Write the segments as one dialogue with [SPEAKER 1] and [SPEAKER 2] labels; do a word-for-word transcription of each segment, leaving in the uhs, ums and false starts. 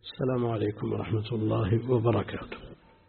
[SPEAKER 1] السلام عليكم ورحمة الله وبركاته.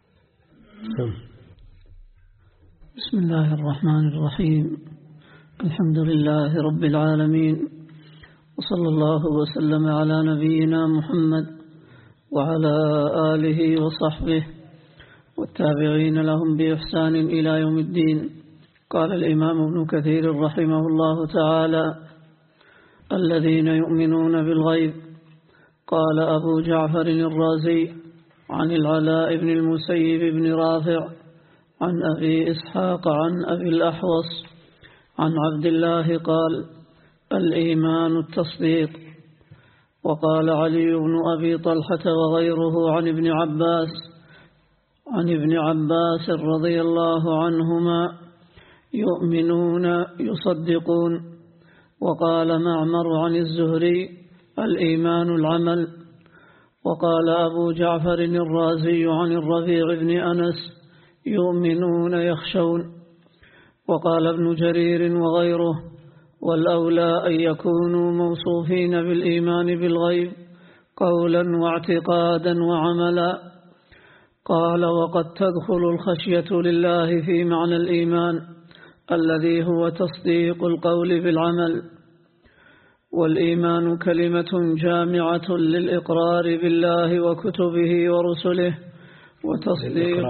[SPEAKER 2] بسم الله الرحمن الرحيم. الحمد لله رب العالمين، وصلى الله وسلم على نبينا محمد وعلى آله وصحبه والتابعين لهم بإحسان إلى يوم الدين. قال الإمام ابن كثير رحمه الله تعالى: الذين يؤمنون بالغيب. قال أبو جعفر الرازي عن العلاء بن المسيب بن رافع عن أبي إسحاق عن أبي الأحوص عن عبد الله قال: الإيمان التصديق. وقال علي بن أبي طلحة وغيره عن ابن عباس عن ابن عباس رضي الله عنهما: يؤمنون يصدقون. وقال معمر عن الزهري: الإيمان العمل. وقال أبو جعفر الرازي عن الربيع بن أنس: يؤمنون يخشون. وقال ابن جرير وغيره: والأولى أن يكونوا موصوفين بالإيمان بالغيب قولا واعتقادا وعملا. قال: وقد تدخل الخشية لله في معنى الإيمان الذي هو تصديق القول بالعمل. والإيمان كلمة جامعة للإقرار بالله وكتبه ورسله وتصديق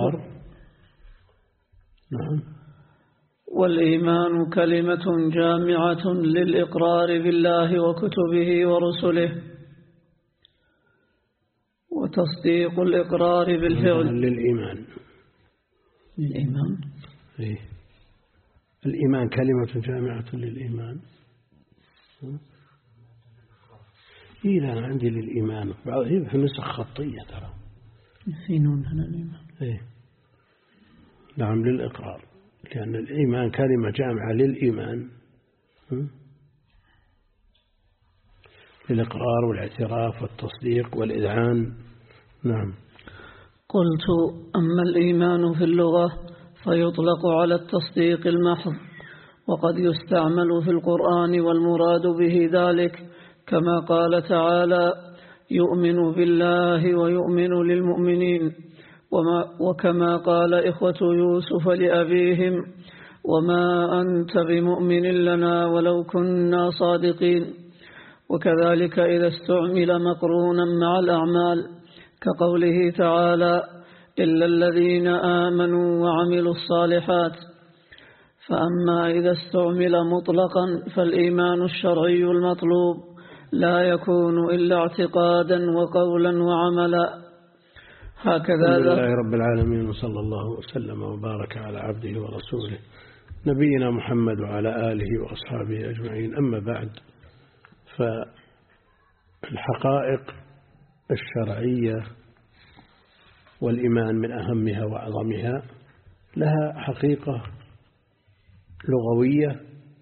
[SPEAKER 1] نعم.
[SPEAKER 2] والإيمان كلمة جامعة للإقرار بالله وكتبه ورسله وتصديق الإقرار بالفعل.
[SPEAKER 1] للإيمان
[SPEAKER 2] للإيمان
[SPEAKER 1] إيه؟ الإيمان كلمة جامعة للإيمان. إيه لا، أنا عندي للإيمان بعض في نسخ خطية ترى
[SPEAKER 2] في نون هنا الإيمان.
[SPEAKER 1] إيه نعم، للإقرار، لأن الإيمان كلمة جامعة للإيمان، للإقرار والاعتراف والتصديق والإذعان. نعم.
[SPEAKER 2] قلت: أما الإيمان في اللغة فيطلق على التصديق المحض، وقد يستعمل في القرآن والمراد به ذلك، كما قال تعالى: يؤمن بالله ويؤمن للمؤمنين. وما وكما قال إخوة يوسف لأبيهم: وما أنت بمؤمن لنا ولو كنا صادقين. وكذلك إذا استعمل مقرونا مع الأعمال، كقوله تعالى: إلا الذين آمنوا وعملوا الصالحات. فأما إذا استعمل مطلقا فالإيمان الشرعي المطلوب لا يكون إلا اعتقادا وقولا وعملا. هكذا.
[SPEAKER 1] الحمد لله رب العالمين، وصلى الله وسلم وبارك على عبده ورسوله نبينا محمد وعلى آله وأصحابه أجمعين. أما بعد، فالحقائق الشرعية والإيمان من أهمها وأعظمها لها حقيقة لغوية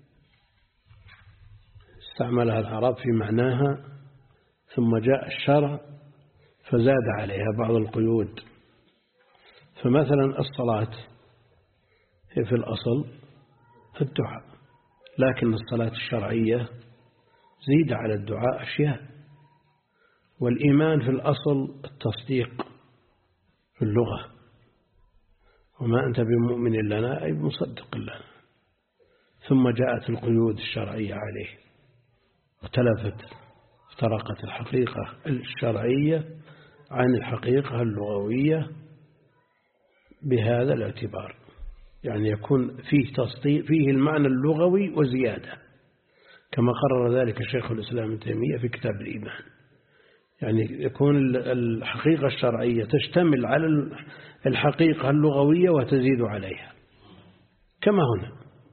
[SPEAKER 1] استعملها العرب في معناها، ثم جاء الشرع فزاد عليها بعض القيود. فمثلا الصلاة هي في الأصل في الدعاء، لكن الصلاة الشرعية زيد على الدعاء أشياء. والإيمان في الأصل التصديق في اللغة، وما أنت بمؤمن لنا أي مصدق لنا. ثم جاءت القيود الشرعية عليه، اختلفت افترقت الحقيقة الشرعية عن الحقيقة اللغوية بهذا الاعتبار، يعني يكون فيه تصديق، فيه المعنى اللغوي وزيادة، كما قرر ذلك شيخ الإسلام ابن تيمية في كتاب الإيمان. يعني يكون الحقيقة الشرعية تشتمل على الحقيقة اللغوية وتزيد عليها، كما هنا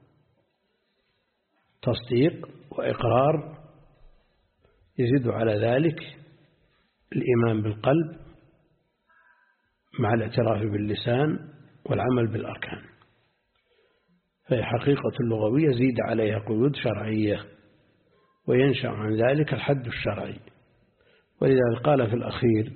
[SPEAKER 1] تصديق وإقرار يزيد على ذلك الإيمان بالقلب مع الاعتراف باللسان والعمل بالأركان. فهي حقيقة اللغوية زيد عليها قيود شرعية، وينشأ عن ذلك الحد الشرعي. ولذلك قال في الأخير: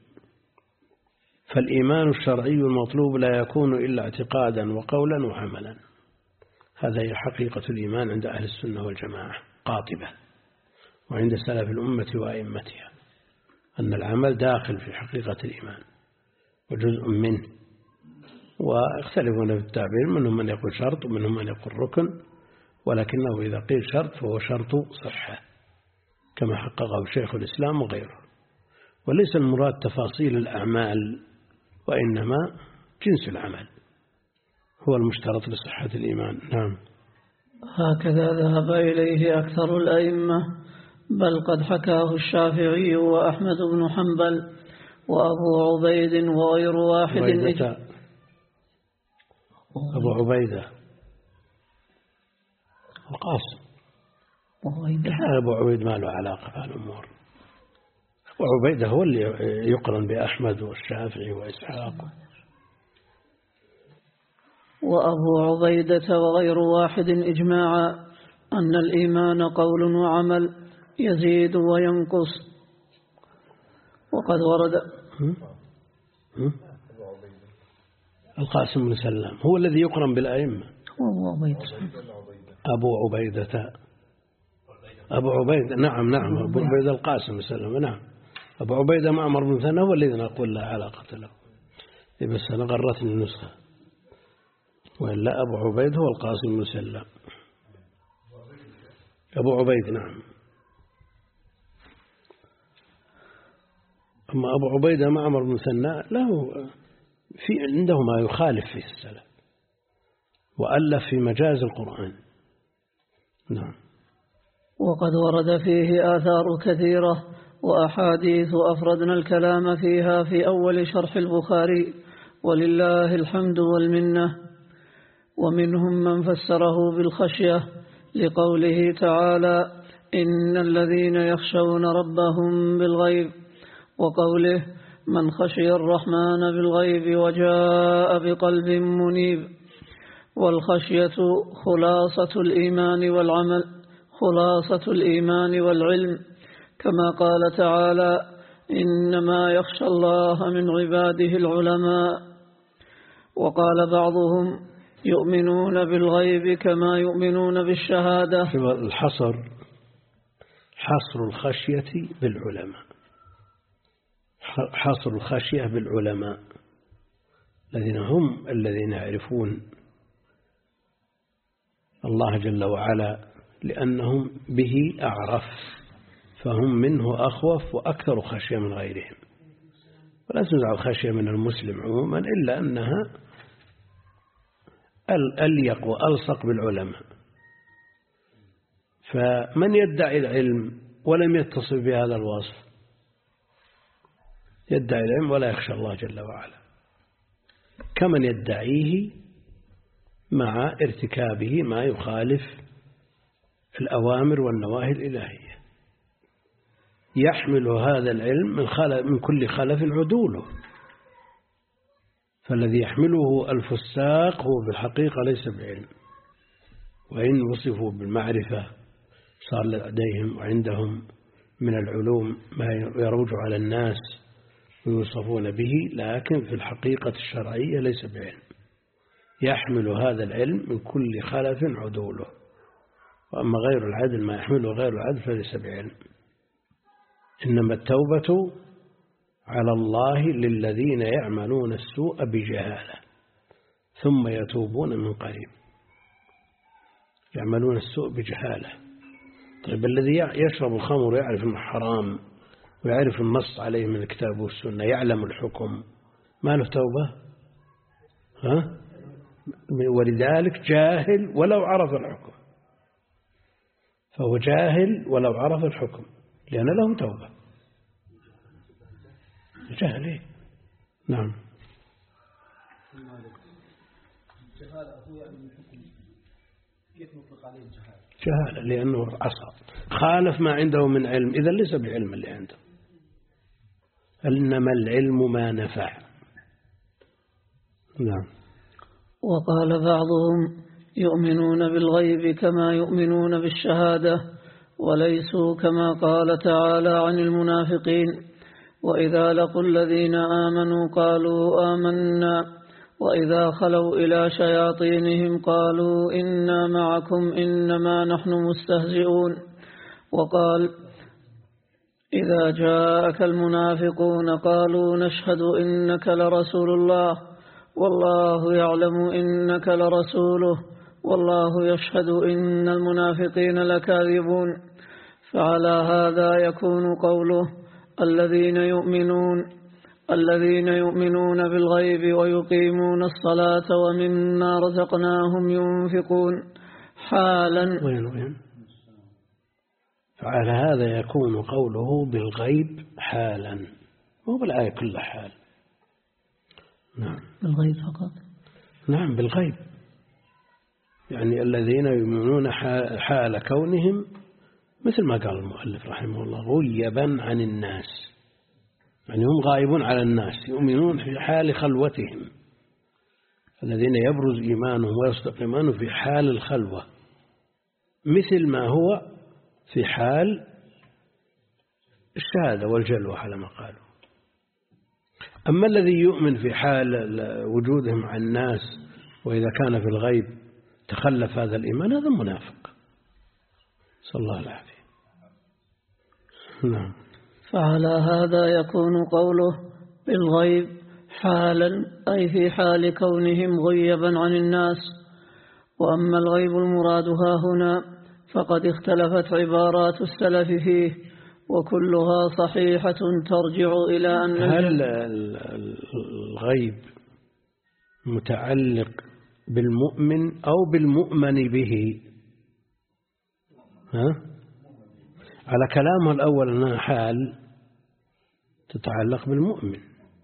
[SPEAKER 1] فالإيمان الشرعي المطلوب لا يكون إلا اعتقادا وقولا وعملا. هذا هي حقيقة الإيمان عند أهل السنة والجماعة قاطبة، وعند سلف الأمة وأئمتها. أن العمل داخل في حقيقة الإيمان وجزء منه، ويختلفون في التعبير، منهم من يقول شرط ومنهم من يقول ركن، ولكنه إذا قيل شرط فهو شرط صحة كما حققه شيخ الإسلام وغيره. وليس المراد تفاصيل الأعمال، وإنما جنس العمل هو المشترط لصحة الإيمان. نعم.
[SPEAKER 2] هكذا ذهب إليه أكثر الأئمة، بل قد حكاه الشافعي وأحمد بن حنبل وأبو عبيد وغير واحد.
[SPEAKER 1] عبيدة أبو عبيدة القاسم. أبو عبيد ما له علاقة في الأمور. أبو عبيدة هو اللي يقرن بأحمد والشافعي وإسحاق.
[SPEAKER 2] وأبو عبيدة وغير واحد إجماعا أن الإيمان قول وعمل يزيد وينقص. وقد ورد
[SPEAKER 1] هم؟ هم؟ القاسم بن سلام هو الذي يقرن بالأئمة. أبو عبيدة أبو عبيدة نعم نعم أبو عبيدة القاسم بن سلام. نعم. أبو عبيدة معمر بن ثنى هو الذي نقول لا علاقة له، بس أنا غرتني النسخة، وإلا أبو عبيد هو القاسم بن سلام. أبو عبيد نعم. أما أبو عبيدة معمر بن ثنى له في عنده ما يخالف فيه السلف، وألف في مجاز القرآن. نعم.
[SPEAKER 2] وقد ورد فيه آثار كثيرة وأحاديث أفردنا الكلام فيها في أول شرح البخاري ولله الحمد والمنة. ومنهم من فسره بالخشية لقوله تعالى إن الذين يخشون ربهم بالغيب، وقوله من خشي الرحمن بالغيب وجاء بقلب منيب. والخشية خلاصة الإيمان والعمل خلاصة الإيمان والعلم، كما قال تعالى إنما يخشى الله من عباده العلماء. وقال بعضهم يؤمنون بالغيب كما يؤمنون بالشهادة.
[SPEAKER 1] الحصر حصر الخشية بالعلماء، حصر الخشية بالعلماء الذين هم الذين يعرفون الله جل وعلا، لأنهم به أعرف، فهم منه أخوف وأكثر خشية من غيرهم. ولا تنزع الخشية من المسلم عموما إلا أنها أليق وألصق بالعلماء. فمن يدعي العلم ولم يتصف بهذا الوصف يدعي العلم ولا يخشى الله جل وعلا، كمن يدعيه مع ارتكابه ما يخالف الأوامر والنواهي الإلهية. يحمل هذا العلم من, خلف من كل خلف عدوله، فالذي يحمله الفساق هو بالحقيقة ليس بعلم، وإن وصفوا بالمعرفة صار لديهم وعندهم من العلوم ما يروج على الناس ويوصفون به، لكن في الحقيقة الشرعية ليس بعلم. يحمل هذا العلم من كل خلف عدوله، وأما غير العدل ما يحمله غير العدل فليس بعلم. إنما التوبة على الله للذين يعملون السوء بجهالة ثم يتوبون من قريب. يعملون السوء بجهالة. طيب الذي يشرب الخمر ويعرف أنه حرام ويعرف النص عليه من الكتاب والسنة، يعلم الحكم، ما له توبة؟ ها؟ ولذلك جاهل ولو عرف الحكم، فهو جاهل ولو عرف الحكم لأن له توبة. جهل إيه؟ نعم. جهالة لأنه عصى، خالف ما عنده من علم، إذا ليس بعلم اللي عنده. إنما العلم ما نفع. نعم.
[SPEAKER 2] وقال بعضهم يؤمنون بالغيب كما يؤمنون بالشهادة، وليسوا كما قال تعالى عن المنافقين وإذا لقوا الذين آمنوا قالوا آمنا وإذا خلوا إلى شياطينهم قالوا إنا معكم إنما نحن مستهزئون. وقال إذا جاءك المنافقون قالوا نشهد إنك لرسول الله والله يعلم إنك لرسوله والله يشهد إن المنافقين لكاذبون. فعلى هذا يكون قوله الذين يؤمنون الذين يؤمنون بالغيب ويقيمون الصلاة ومما رزقناهم ينفقون حالا.
[SPEAKER 1] وين وين فعلى هذا يكون قوله بالغيب حالا، مو بالآية كل حال. نعم
[SPEAKER 2] بالغيب فقط.
[SPEAKER 1] نعم بالغيب، يعني الذين يؤمنون حال كونهم مثل ما قال المؤلف رحمه الله غيبا عن الناس، يعني هم غائبون على الناس، يؤمنون في حال خلوتهم، الذين يبرز إيمانهم ويصدق إيمانهم في حال الخلوة مثل ما هو في حال الشهادة والجلوة على ما قالوا. أما الذي يؤمن في حال وجودهم عن الناس وإذا كان في الغيب تخلف هذا الإيمان، هذا منافق، صلى الله العافية. نعم.
[SPEAKER 2] فعلى هذا يكون قوله بالغيب حالا أي في حال كونهم غيبا عن الناس. وأما الغيب المراد ها هنا فقد اختلفت عبارات السلف فيه وكلها صحيحة ترجع إلى أن
[SPEAKER 1] هل الغيب متعلق بالمؤمن أو بالمؤمن به؟ ها؟ على كلامه الأول أنها حال تتعلق بالمؤمن،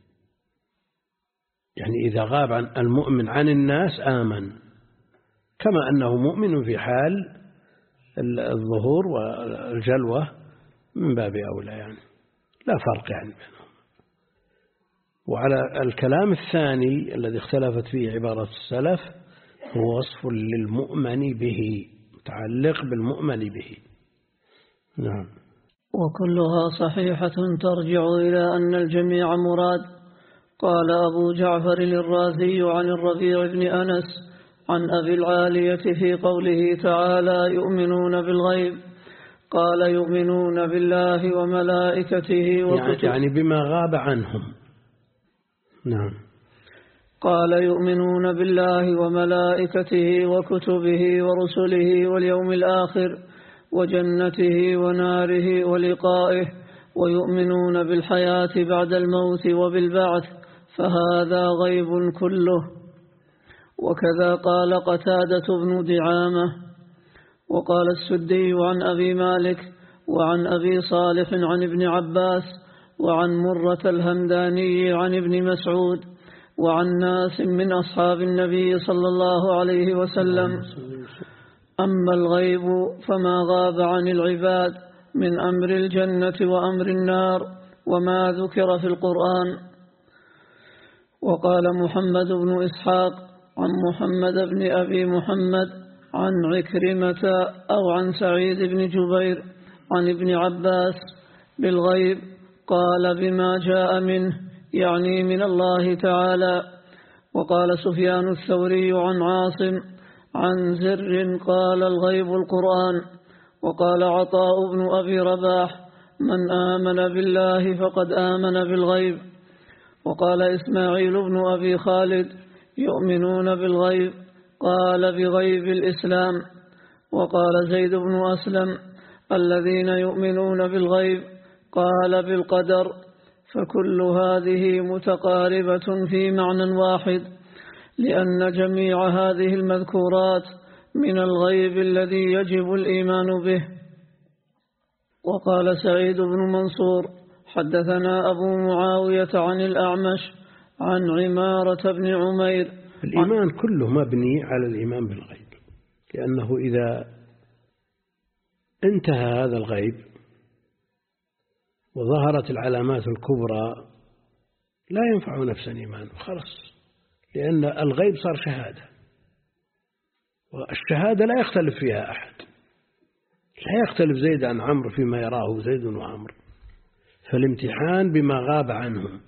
[SPEAKER 1] يعني إذا غاب عن المؤمن عن الناس آمن، كما أنه مؤمن في حال الظهور والجلوة من باب أولى، يعني لا فرق يعني بينهم. وعلى الكلام الثاني الذي اختلفت فيه عبارة السلف هو وصف للمؤمن به، متعلق بالمؤمن به. نعم.
[SPEAKER 2] وكلها صحيحة ترجع إلى أن الجميع مراد. قال أبو جعفر الرازي عن الربيع بن أنس عن أبي العالية في قوله تعالى يؤمنون بالغيب قال يؤمنون بالله وملائكته وكتبه،
[SPEAKER 1] يعني بما غاب عنهم. نعم.
[SPEAKER 2] قال يؤمنون بالله وملائكته وكتبه ورسله واليوم الآخر وجنته وناره ولقائه ويؤمنون بالحياة بعد الموت وبالبعث، فهذا غيب كله. وكذا قال قتادة بن دعامة. وقال السدي عن أبي مالك وعن أبي صالح عن ابن عباس وعن مرة الهمداني عن ابن مسعود وعن ناس من أصحاب النبي صلى الله عليه وسلم. أما الغيب فما غاب عن العباد من أمر الجنة وأمر النار وما ذكر في القرآن. وقال محمد بن إسحاق عن محمد بن أبي محمد عن عكرمة أو عن سعيد بن جبير عن ابن عباس بالغيب قال بما جاء منه، يعني من الله تعالى. وقال سفيان الثوري عن عاصم عن زر قال الغيب القرآن. وقال عطاء بن أبي رباح من آمن بالله فقد آمن بالغيب. وقال إسماعيل بن أبي خالد يؤمنون بالغيب قال بغيب الإسلام. وقال زيد بن أسلم الذين يؤمنون بالغيب قال بالقدر. فكل هذه متقاربة في معنى واحد، لأن جميع هذه المذكورات من الغيب الذي يجب الإيمان به. وقال سعيد بن منصور حدثنا أبو معاوية عن الأعمش عن عمارة بن عمير.
[SPEAKER 1] الإيمان كله مبني على الإيمان بالغيب، لأنه إذا انتهى هذا الغيب وظهرت العلامات الكبرى لا ينفع نفسا إيمان خلاص، لأن الغيب صار شهادة، والشهادة لا يختلف فيها أحد، لا يختلف زيد عن عمرو فيما يراه زيد وعمرو، فالامتحان بما غاب عنهم،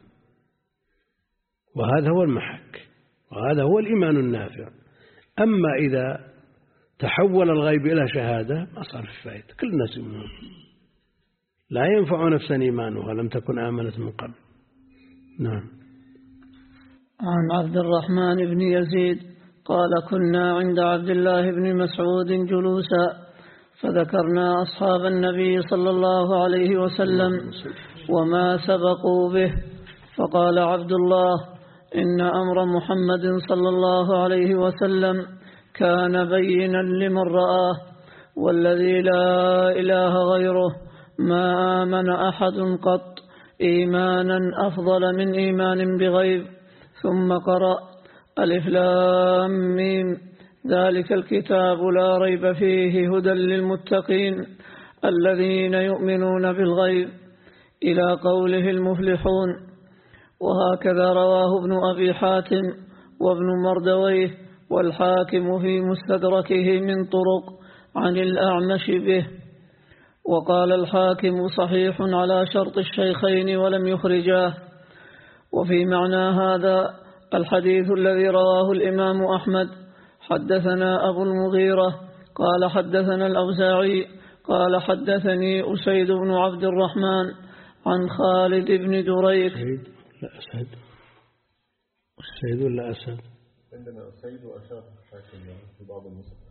[SPEAKER 1] وهذا هو المحك، وهذا هو الإيمان النافع. أما إذا تحول الغيب إلى شهادة ما صار في فائدة، كل الناس يؤمنون، لا ينفع نفسا إيمانها لم تكن آمنت من قبل. نعم.
[SPEAKER 2] عن عبد الرحمن بن يزيد قال كنا عند عبد الله بن مسعود جلوسا فذكرنا أصحاب النبي صلى الله عليه وسلم وما سبقوا به، فقال عبد الله إن أمر محمد صلى الله عليه وسلم كان بينا لمن رآه، والذي لا إله غيره ما آمن أحد قط إيمانا أفضل من إيمان بغيب. ثم قرأ ألف لام ميم ذلك الكتاب لا ريب فيه هدى للمتقين الذين يؤمنون بالغيب إلى قوله المفلحون. وهكذا رواه ابن أبي حاتم وابن مردويه والحاكم في مستدركه من طرق عن الأعمش به. وقال الحاكم صحيح على شرط الشيخين ولم يخرجاه. وفي معنى هذا الحديث الذي رواه الإمام أحمد حدثنا أبو المغيرة قال حدثنا الأوزاعي قال حدثني أسيد بن عبد الرحمن عن خالد بن دريك.
[SPEAKER 1] أسيد لا أسد أسيد ولا أسد؟
[SPEAKER 3] عندنا أسيد وأشار حاكم في بعض النسخ.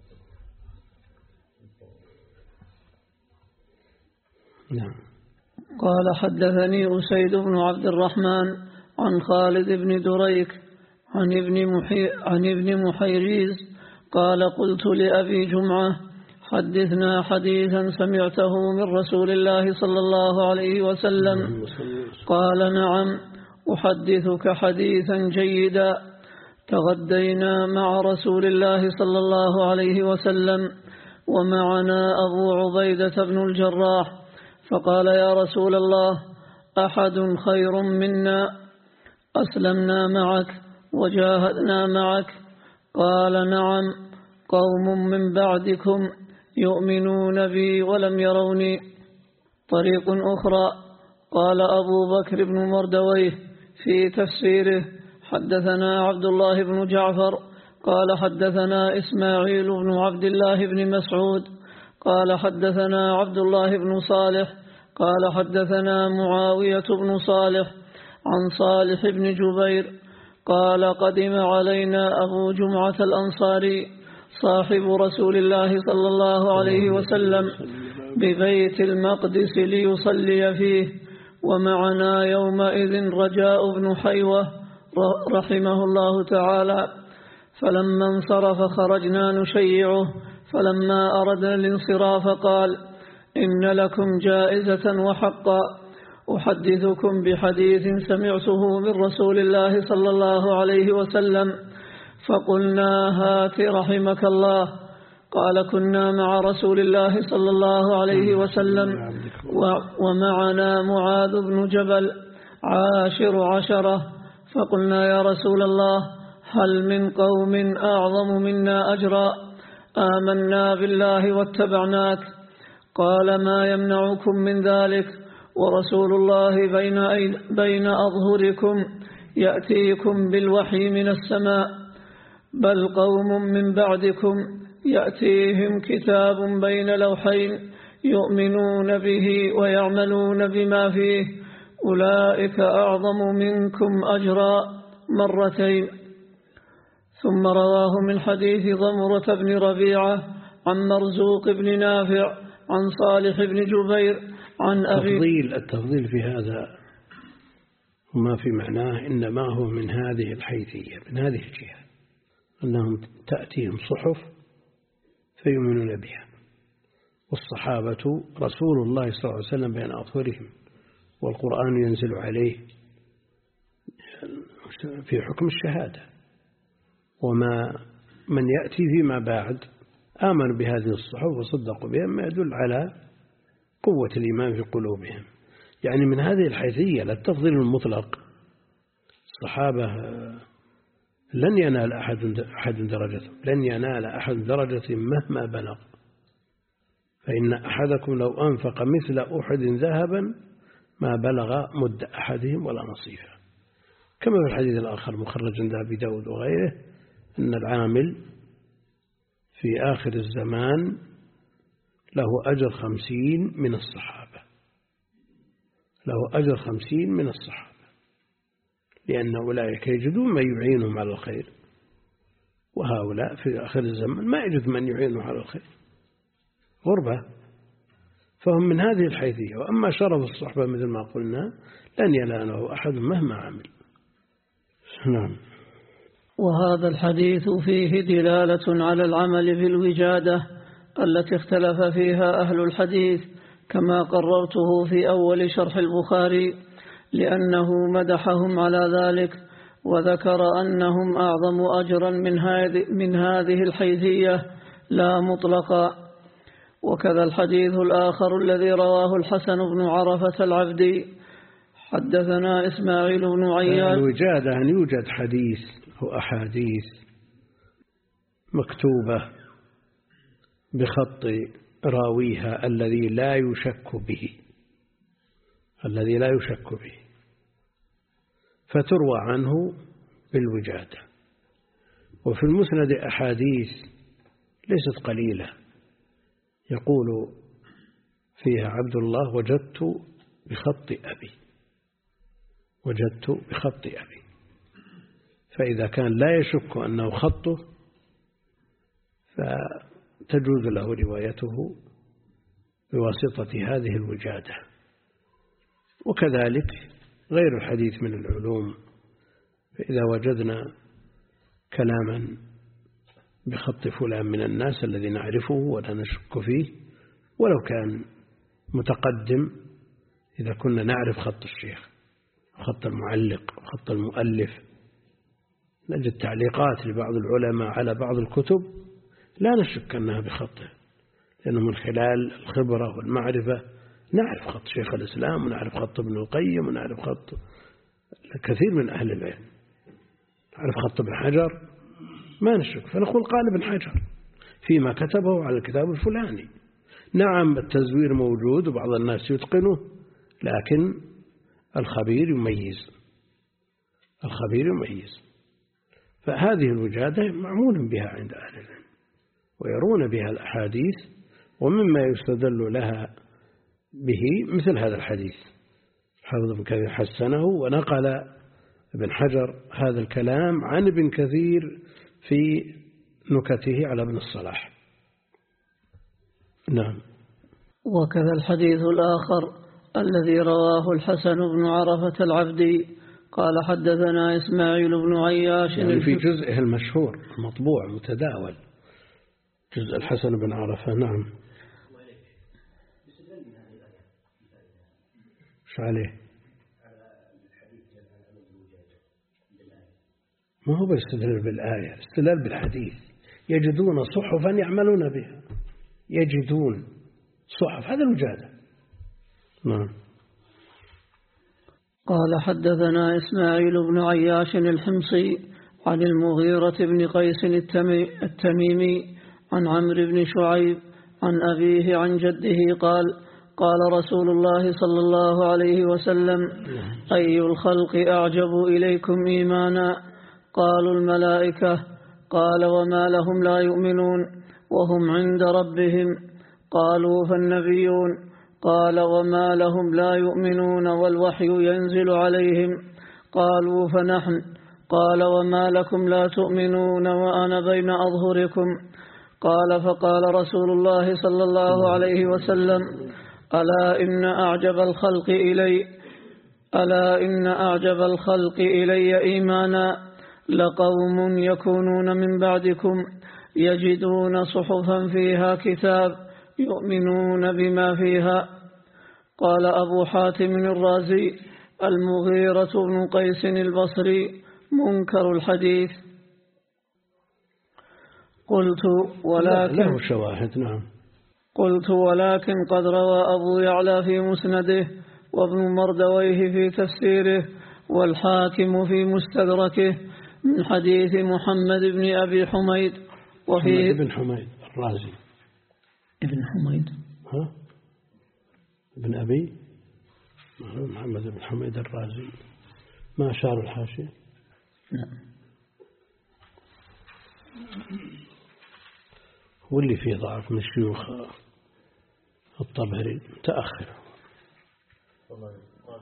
[SPEAKER 1] نعم.
[SPEAKER 2] قال حدثني أسيد بن عبد الرحمن عن خالد بن دريك عن ابن محي عن ابن محيريز قال قلت لأبي جمعة حدثنا حديثا سمعته من رسول الله صلى الله عليه وسلم. قال نعم أحدثك حديثا جيدا. تغدينا مع رسول الله صلى الله عليه وسلم ومعنا أبو عبيدة بن الجراح، فقال يا رسول الله أحد خير منا أسلمنا معك وجاهدنا معك؟ قال نعم قوم من بعدكم يؤمنون بي ولم يروني. طريق أخرى قال أبو بكر بن مردويه في تفسيره حدثنا عبد الله بن جعفر قال حدثنا إسماعيل بن عبد الله بن مسعود قال حدثنا عبد الله بن صالح قال حدثنا معاوية بن صالح عن صالح بن جبير قال قدم علينا أبو جمعة الأنصاري صاحب رسول الله صلى الله عليه وسلم ببيت المقدس ليصلي فيه، ومعنا يومئذ رجاء بن حيوة رحمه الله تعالى. فلما انصرف خرجنا نشيعه، فلما أردنا الانصراف قال إن لكم جائزة وحقا أحدثكم بحديث سمعته من رسول الله صلى الله عليه وسلم. فقلنا هات رحمك الله. قال كنا مع رسول الله صلى الله عليه وسلم ومعنا معاذ بن جبل عاشر عشرة، فقلنا يا رسول الله هل من قوم أعظم منا أجرا؟ آمنا بالله واتبعناك. قال ما يمنعكم من ذلك ورسول الله بين, بين أظهركم يأتيكم بالوحي من السماء، بل قوم من بعدكم يأتيهم كتاب بين لوحين يؤمنون به ويعملون بما فيه، أولئك أعظم منكم أجرا مرتين. ثم رواه من حديث ضمرة بن ربيعة عن مرزوق بن نافع عن صالح بن جبير عن أبي.
[SPEAKER 1] التفضيل, التفضيل في هذا وما في معناه إنما هو من هذه الحيثية، من هذه الجهة، أنهم تأتيهم صحف فيؤمنون بها، والصحابة رسول الله صلى الله عليه وسلم بين أظهرهم، والقرآن ينزل عليه في حكم الشهادة، وما من يأتي فيما بعد آمنوا بهذه الصحف وصدقوا بها، ما يدل على قوة الإيمان في قلوبهم. يعني من هذه الحيثية لا التفضيل المطلق. الصحابة لن ينال أحد أحد درجة لن ينال أحد درجة مهما بلغ، فإن أحدكم لو أنفق مثل أحد ذهبا ما بلغ مد أحدهم ولا نصيفه، كما في الحديث الآخر مخرج عند أبي داود وغيره أن العامل في آخر الزمان له أجر خمسين من الصحابة، له أجر خمسين من الصحابة، لأن أولئك يجدون من يعينهم على الخير، وهؤلاء في آخر الزمن ما يجد من يعينهم على الخير، غربة، فهم من هذه الحيثية. وأما شرف الصحبة مثل ما قلنا لن يناله أحد مهما عمل. نعم.
[SPEAKER 2] وهذا الحديث فيه دلالة على العمل بالوجادة التي اختلف فيها أهل الحديث، كما قررته في أول شرح البخاري، لأنه مدحهم على ذلك وذكر أنهم أعظم أجرا من هذه من هذه الحيثية لا مطلقا. وكذا الحديث الآخر الذي رواه الحسن بن عرفة العبدي حدثنا إسماعيل بن عياش.
[SPEAKER 1] الوجادة أن يوجد حديث أو أحاديث مكتوبة بخط راويها الذي لا يشك به الذي لا يشك به فتروى عنه بالوجادة. وفي المسند أحاديث ليست قليلة يقول فيها عبد الله وجدت بخط أبي وجدت بخط أبي، فإذا كان لا يشك أنه خطه فتجوز له روايته بواسطة هذه الوجادة. وكذلك غير الحديث من العلوم، فإذا وجدنا كلاما بخط فلان من الناس الذي نعرفه ولا نشك فيه ولو كان متقدم، إذا كنا نعرف خط الشيخ خط المعلق وخط المؤلف، نجد تعليقات لبعض العلماء على بعض الكتب لا نشك أنها بخطه، لأنه من خلال الخبرة والمعرفة نعرف خط شيخ الإسلام ونعرف خط ابن القيم ونعرف خط كثير من أهل العلم، نعرف خط ابن حجر ما نشك، فنقول قال ابن حجر فيما كتبه على الكتاب الفلاني. نعم التزوير موجود وبعض الناس يتقنه، لكن الخبير يميز الخبير يميز فهذه الوجادة معمول بها عند أهل العلم ويرون بها الأحاديث، ومما يستدل لها به مثل هذا الحديث حافظ ابن كثير حسنه، ونقل ابن حجر هذا الكلام عن ابن كثير في نكته على ابن الصلاح. نعم.
[SPEAKER 2] وكذا الحديث الآخر الذي رواه الحسن بن عرفة العبدي قال حدثنا إسماعيل بن عياش
[SPEAKER 1] يعني في جزءه المشهور مطبوع متداول جزء الحسن بن عرفة. نعم. شو عليه؟ ما هو بالاستدلال بالآية، الاستدلال بالحديث. يجدون صحفا يعملون بها، يجدون صحف، هذا الوجادة. نعم.
[SPEAKER 2] قال حدثنا إسماعيل بن عياش الحمصي عن المغيرة بن قيس التميمي عن عمرو بن شعيب عن أبيه عن جده قال قال رسول الله صلى الله عليه وسلم أي الخلق أعجب إليكم إيمانا؟ قالوا الملائكة. قال وما لهم لا يؤمنون وهم عند ربهم؟ قالوا فالنبيون. قال وما لهم لا يؤمنون والوحي ينزل عليهم؟ قالوا فنحن. قال وما لكم لا تؤمنون وأنا بين أظهركم؟ قال فقال رسول الله صلى الله عليه وسلم ألا إن أعجب الخلق إلي ألا إن أعجب الخلق إلي إيمانا لقوم يكونون من بعدكم يجدون صحفا فيها كتاب يؤمنون بما فيها. قال أبو حاتم الرازي المغيرة بن قيس البصري منكر الحديث. قلت ولكن
[SPEAKER 1] له شواهد. نعم.
[SPEAKER 2] قلت ولكن قد روى أبو يعلى في مسنده وابن مردويه في تفسيره والحاكم في مستدركه من حديث محمد بن أبي حميد وفيه
[SPEAKER 1] ابن حميد الرازي
[SPEAKER 2] ابن حميد
[SPEAKER 1] ها ابن أبي محمد بن حميد الرازي ما أشار الحاشية.
[SPEAKER 2] نعم.
[SPEAKER 1] واللي فيه ضعف من شيوخ الطبري متأخر.
[SPEAKER 3] والله قال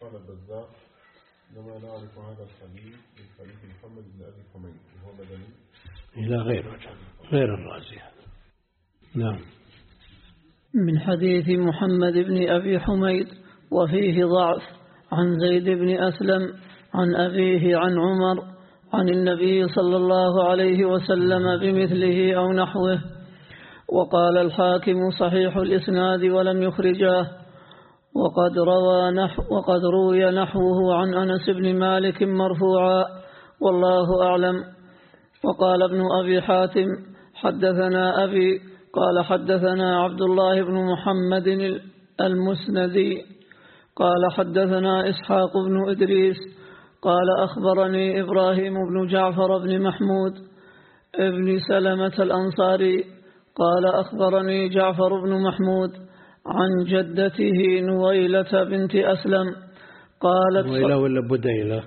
[SPEAKER 3] قال البزار لما نعرف هذا الحديث من حديث محمد بن أبي حميد وهو مدني
[SPEAKER 1] إلى غير وجه غير الرازي. نعم.
[SPEAKER 2] من حديث محمد بن أبي حميد وفيه ضعف عن زيد بن أسلم عن أبيه عن عمر عن النبي صلى الله عليه وسلم بمثله أو نحوه. وقال الحاكم صحيح الإسناد ولم يخرجاه. وقد روى نحو وقد روي نحوه عن أنس بن مالك مرفوعا والله أعلم. وقال ابن أبي حاتم حدثنا أبي قال حدثنا عبد الله بن محمد المسندي قال حدثنا إسحاق بن إدريس قال أخبرني إبراهيم بن جعفر بن محمود ابن سلمة الأنصاري قال أخبرني جعفر بن محمود عن جدته نويلة بنت أسلم قالت
[SPEAKER 1] نويلة ولا بديلة؟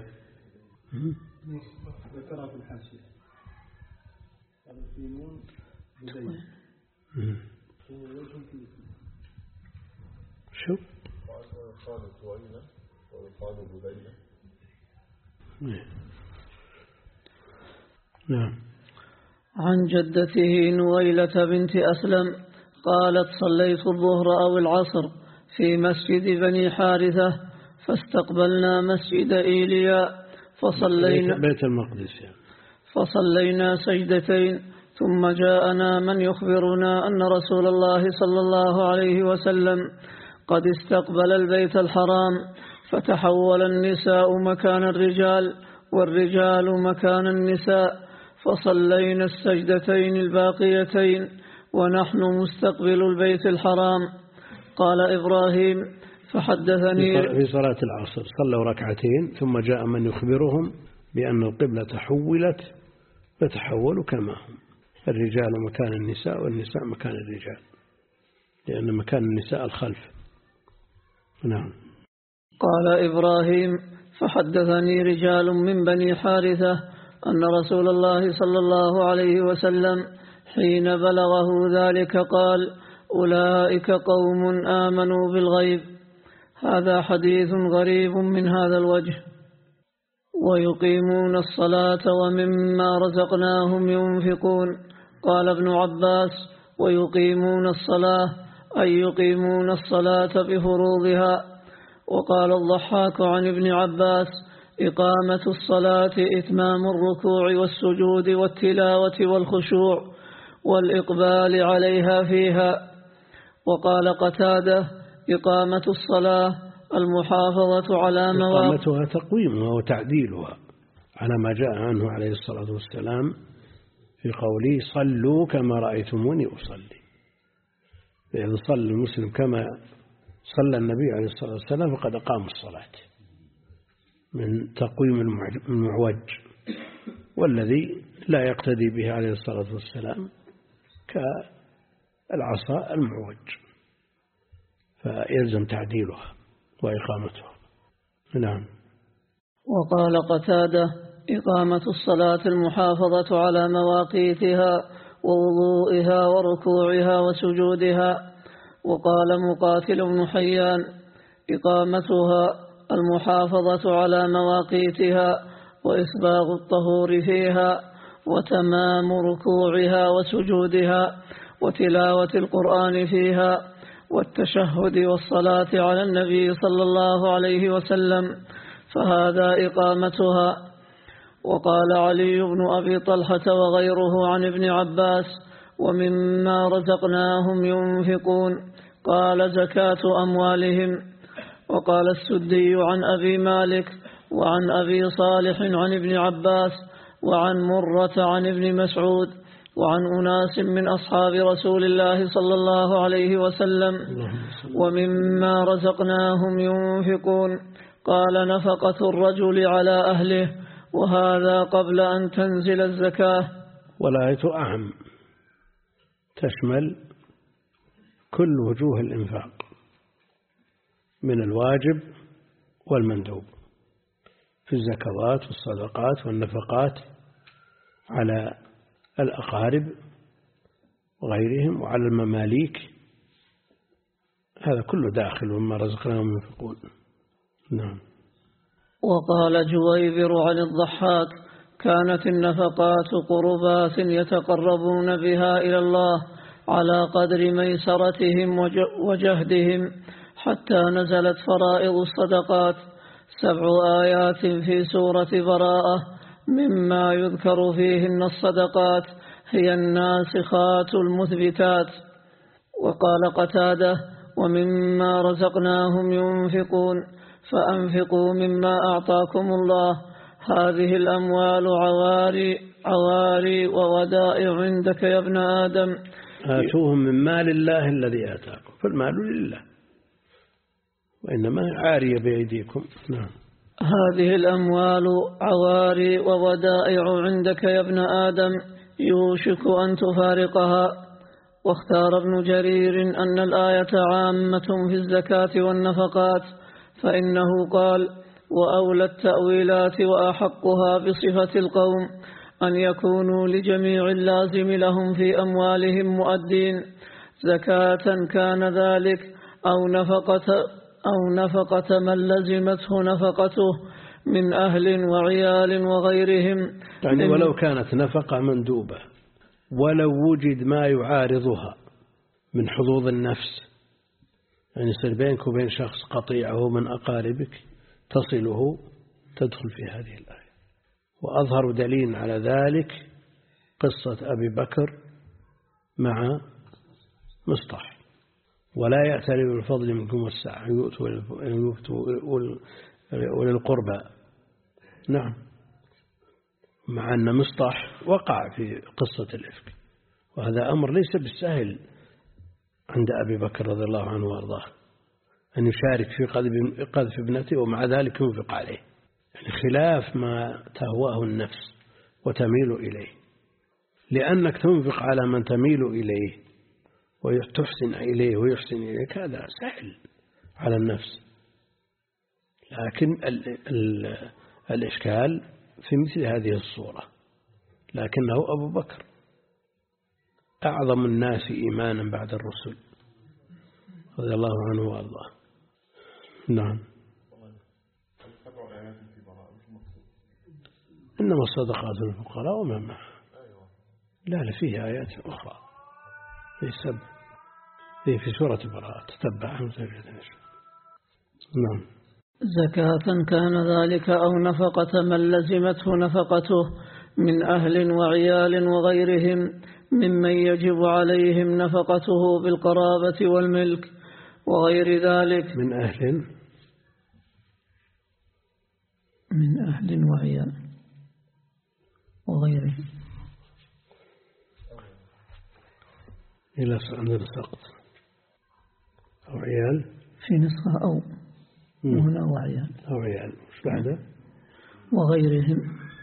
[SPEAKER 3] ذكرها في الحاشية قال في نون بديلة
[SPEAKER 1] شو؟
[SPEAKER 3] قال نويلة وقال بديلة.
[SPEAKER 1] نعم.
[SPEAKER 2] عن جدته نويلة بنت أسلم قالت صليت الظهر أو العصر في مسجد بني حارثة فاستقبلنا مسجد إيليا فصلينا
[SPEAKER 1] بيت المقدس يعني.
[SPEAKER 2] فصلينا سجدتين ثم جاءنا من يخبرنا أن رسول الله صلى الله عليه وسلم قد استقبل البيت الحرام فتحول النساء مكان الرجال والرجال مكان النساء فصلينا السجدتين الباقيتين ونحن مستقبل البيت الحرام. قال إبراهيم فحدثني
[SPEAKER 1] في صلاة العصر صلوا ركعتين ثم جاء من يخبرهم بأن القبلة تحولت فتحولوا كما هم، الرجال مكان النساء والنساء مكان الرجال، لأن مكان النساء الخلف. نعم.
[SPEAKER 2] قال إبراهيم فحدثني رجال من بني حارثة أن رسول الله صلى الله عليه وسلم حين بلغه ذلك قال أولئك قوم آمنوا بالغيب. هذا حديث غريب من هذا الوجه. ويقيمون الصلاة ومما رزقناهم ينفقون. قال ابن عباس ويقيمون الصلاة أي يقيمون الصلاة بفروضها. وقال الضحاك عن ابن عباس إقامة الصلاة إتمام الركوع والسجود والتلاوة والخشوع والإقبال عليها فيها. وقال قتادة إقامة الصلاة المحافظة على مواقع
[SPEAKER 1] إقامتها تقويمها وتعديلها على ما جاء عنه عليه الصلاة والسلام في قوله صلوا كما رأيتموني أصلي. إذا صلى المسلم كما صلى النبي عليه الصلاة والسلام فقد أقام الصلاة من تقويم المعوج، والذي لا يقتدي به عليه الصلاة والسلام كالعصا المعوج، فيلزم تعديلها وإقامتها. نعم.
[SPEAKER 2] وقال قتادة إقامة الصلاة المحافظة على مواقيتها ووضوئها وركوعها وسجودها. وقال مقاتل بن حيان إقامتها المحافظة على مواقيتها وإسباغ الطهور فيها وتمام ركوعها وسجودها وتلاوة القرآن فيها والتشهد والصلاة على النبي صلى الله عليه وسلم، فهذا إقامتها. وقال علي بن أبي طلحة وغيره عن ابن عباس ومما رزقناهم ينفقون، قال زكاة أموالهم. وقال السدي عن أبي مالك وعن أبي صالح عن ابن عباس وعن مرة عن ابن مسعود وعن أناس من أصحاب رسول الله صلى الله عليه وسلم ومما رزقناهم ينفقون، قال نفقة الرجل على أهله، وهذا قبل أن تنزل الزكاة.
[SPEAKER 1] والآية أعم تشمل كل وجوه الإنفاق من الواجب والمندوب في الزكوات والصدقات والنفقات على الأقارب وغيرهم وعلى المماليك، هذا كله داخل وما رزقناهم ينفقون. نعم.
[SPEAKER 2] وقال جويبر عن الضحاك: كانت النفقات قربات يتقربون بها إلى الله على قدر ميسرتهم وجهدهم، حتى نزلت فرائض الصدقات سبع آيات في سورة براءة مما يذكر فيهن الصدقات هي الناسخات المثبتات. وقال قتادة: ومما رزقناهم ينفقون، فأنفقوا مما أعطاكم الله، هذه الأموال عواري, عواري وودائع عندك يا ابن آدم.
[SPEAKER 1] آتوهم من مال الله الذي آتاكم، فالمال لله وإنما عارية بأيديكم. نعم.
[SPEAKER 2] هذه الأموال عواري وودائع عندك يا ابن آدم، يوشك أن تفارقها. واختار ابن جرير أن الآية عامة في الزكاة والنفقات، فإنه قال: وأولى التأويلات وأحقها بصفة القوم أن يكونوا لجميع اللازم لهم في أموالهم مؤدين، زكاة كان ذلك أو نفقة, أو نفقة من لزمته نفقته من أهل وعيال وغيرهم.
[SPEAKER 1] يعني ولو كانت نفقة مندوبة، ولو وجد ما يعارضها من حظوظ النفس، يعني يصير بينك وبين شخص قطيعه من أقاربك تصله، تدخل في هذه الآية. وأظهر دليل على ذلك قصة أبي بكر مع مصطح: ولا يأتل بالفضل منكم والسعة يؤتوا وللقربى. نعم. مع أن مصطح وقع في قصة الإفك، وهذا أمر ليس بالسهل عند أبي بكر رضي الله عنه وأرضاه أن يشارك في قذف ابنته ومع ذلك ينفق عليه، يعني خلاف ما تهواه النفس وتميل إليه. لأنك تنفق على من تميل إليه وتحسن إليه ويحسن إليك هذا سهل على النفس، لكن ال ال الإشكال في مثل هذه الصورة. لكنه أبو بكر أعظم الناس إيمانا بعد الرسل رضي الله عنه وأرضاه. نعم. إنما الصدقات للفقراء وما معه. لا لا فيه آيات أخرى في سبع فيه في سورة براءة تتبعها وتبعها. نعم.
[SPEAKER 2] زكاة كان ذلك أو نفقة من لزمته نفقته من أهل وعيال وغيرهم ممن يجب عليهم نفقته بالقرابة والملك وغير ذلك.
[SPEAKER 1] من أهل
[SPEAKER 2] من أهل وعيال وغيرهم.
[SPEAKER 1] إلى عندنا سقط أو عيال
[SPEAKER 2] في نسخة أو وهنا وعيال
[SPEAKER 1] أو عيال مش بعده
[SPEAKER 2] وغيرهم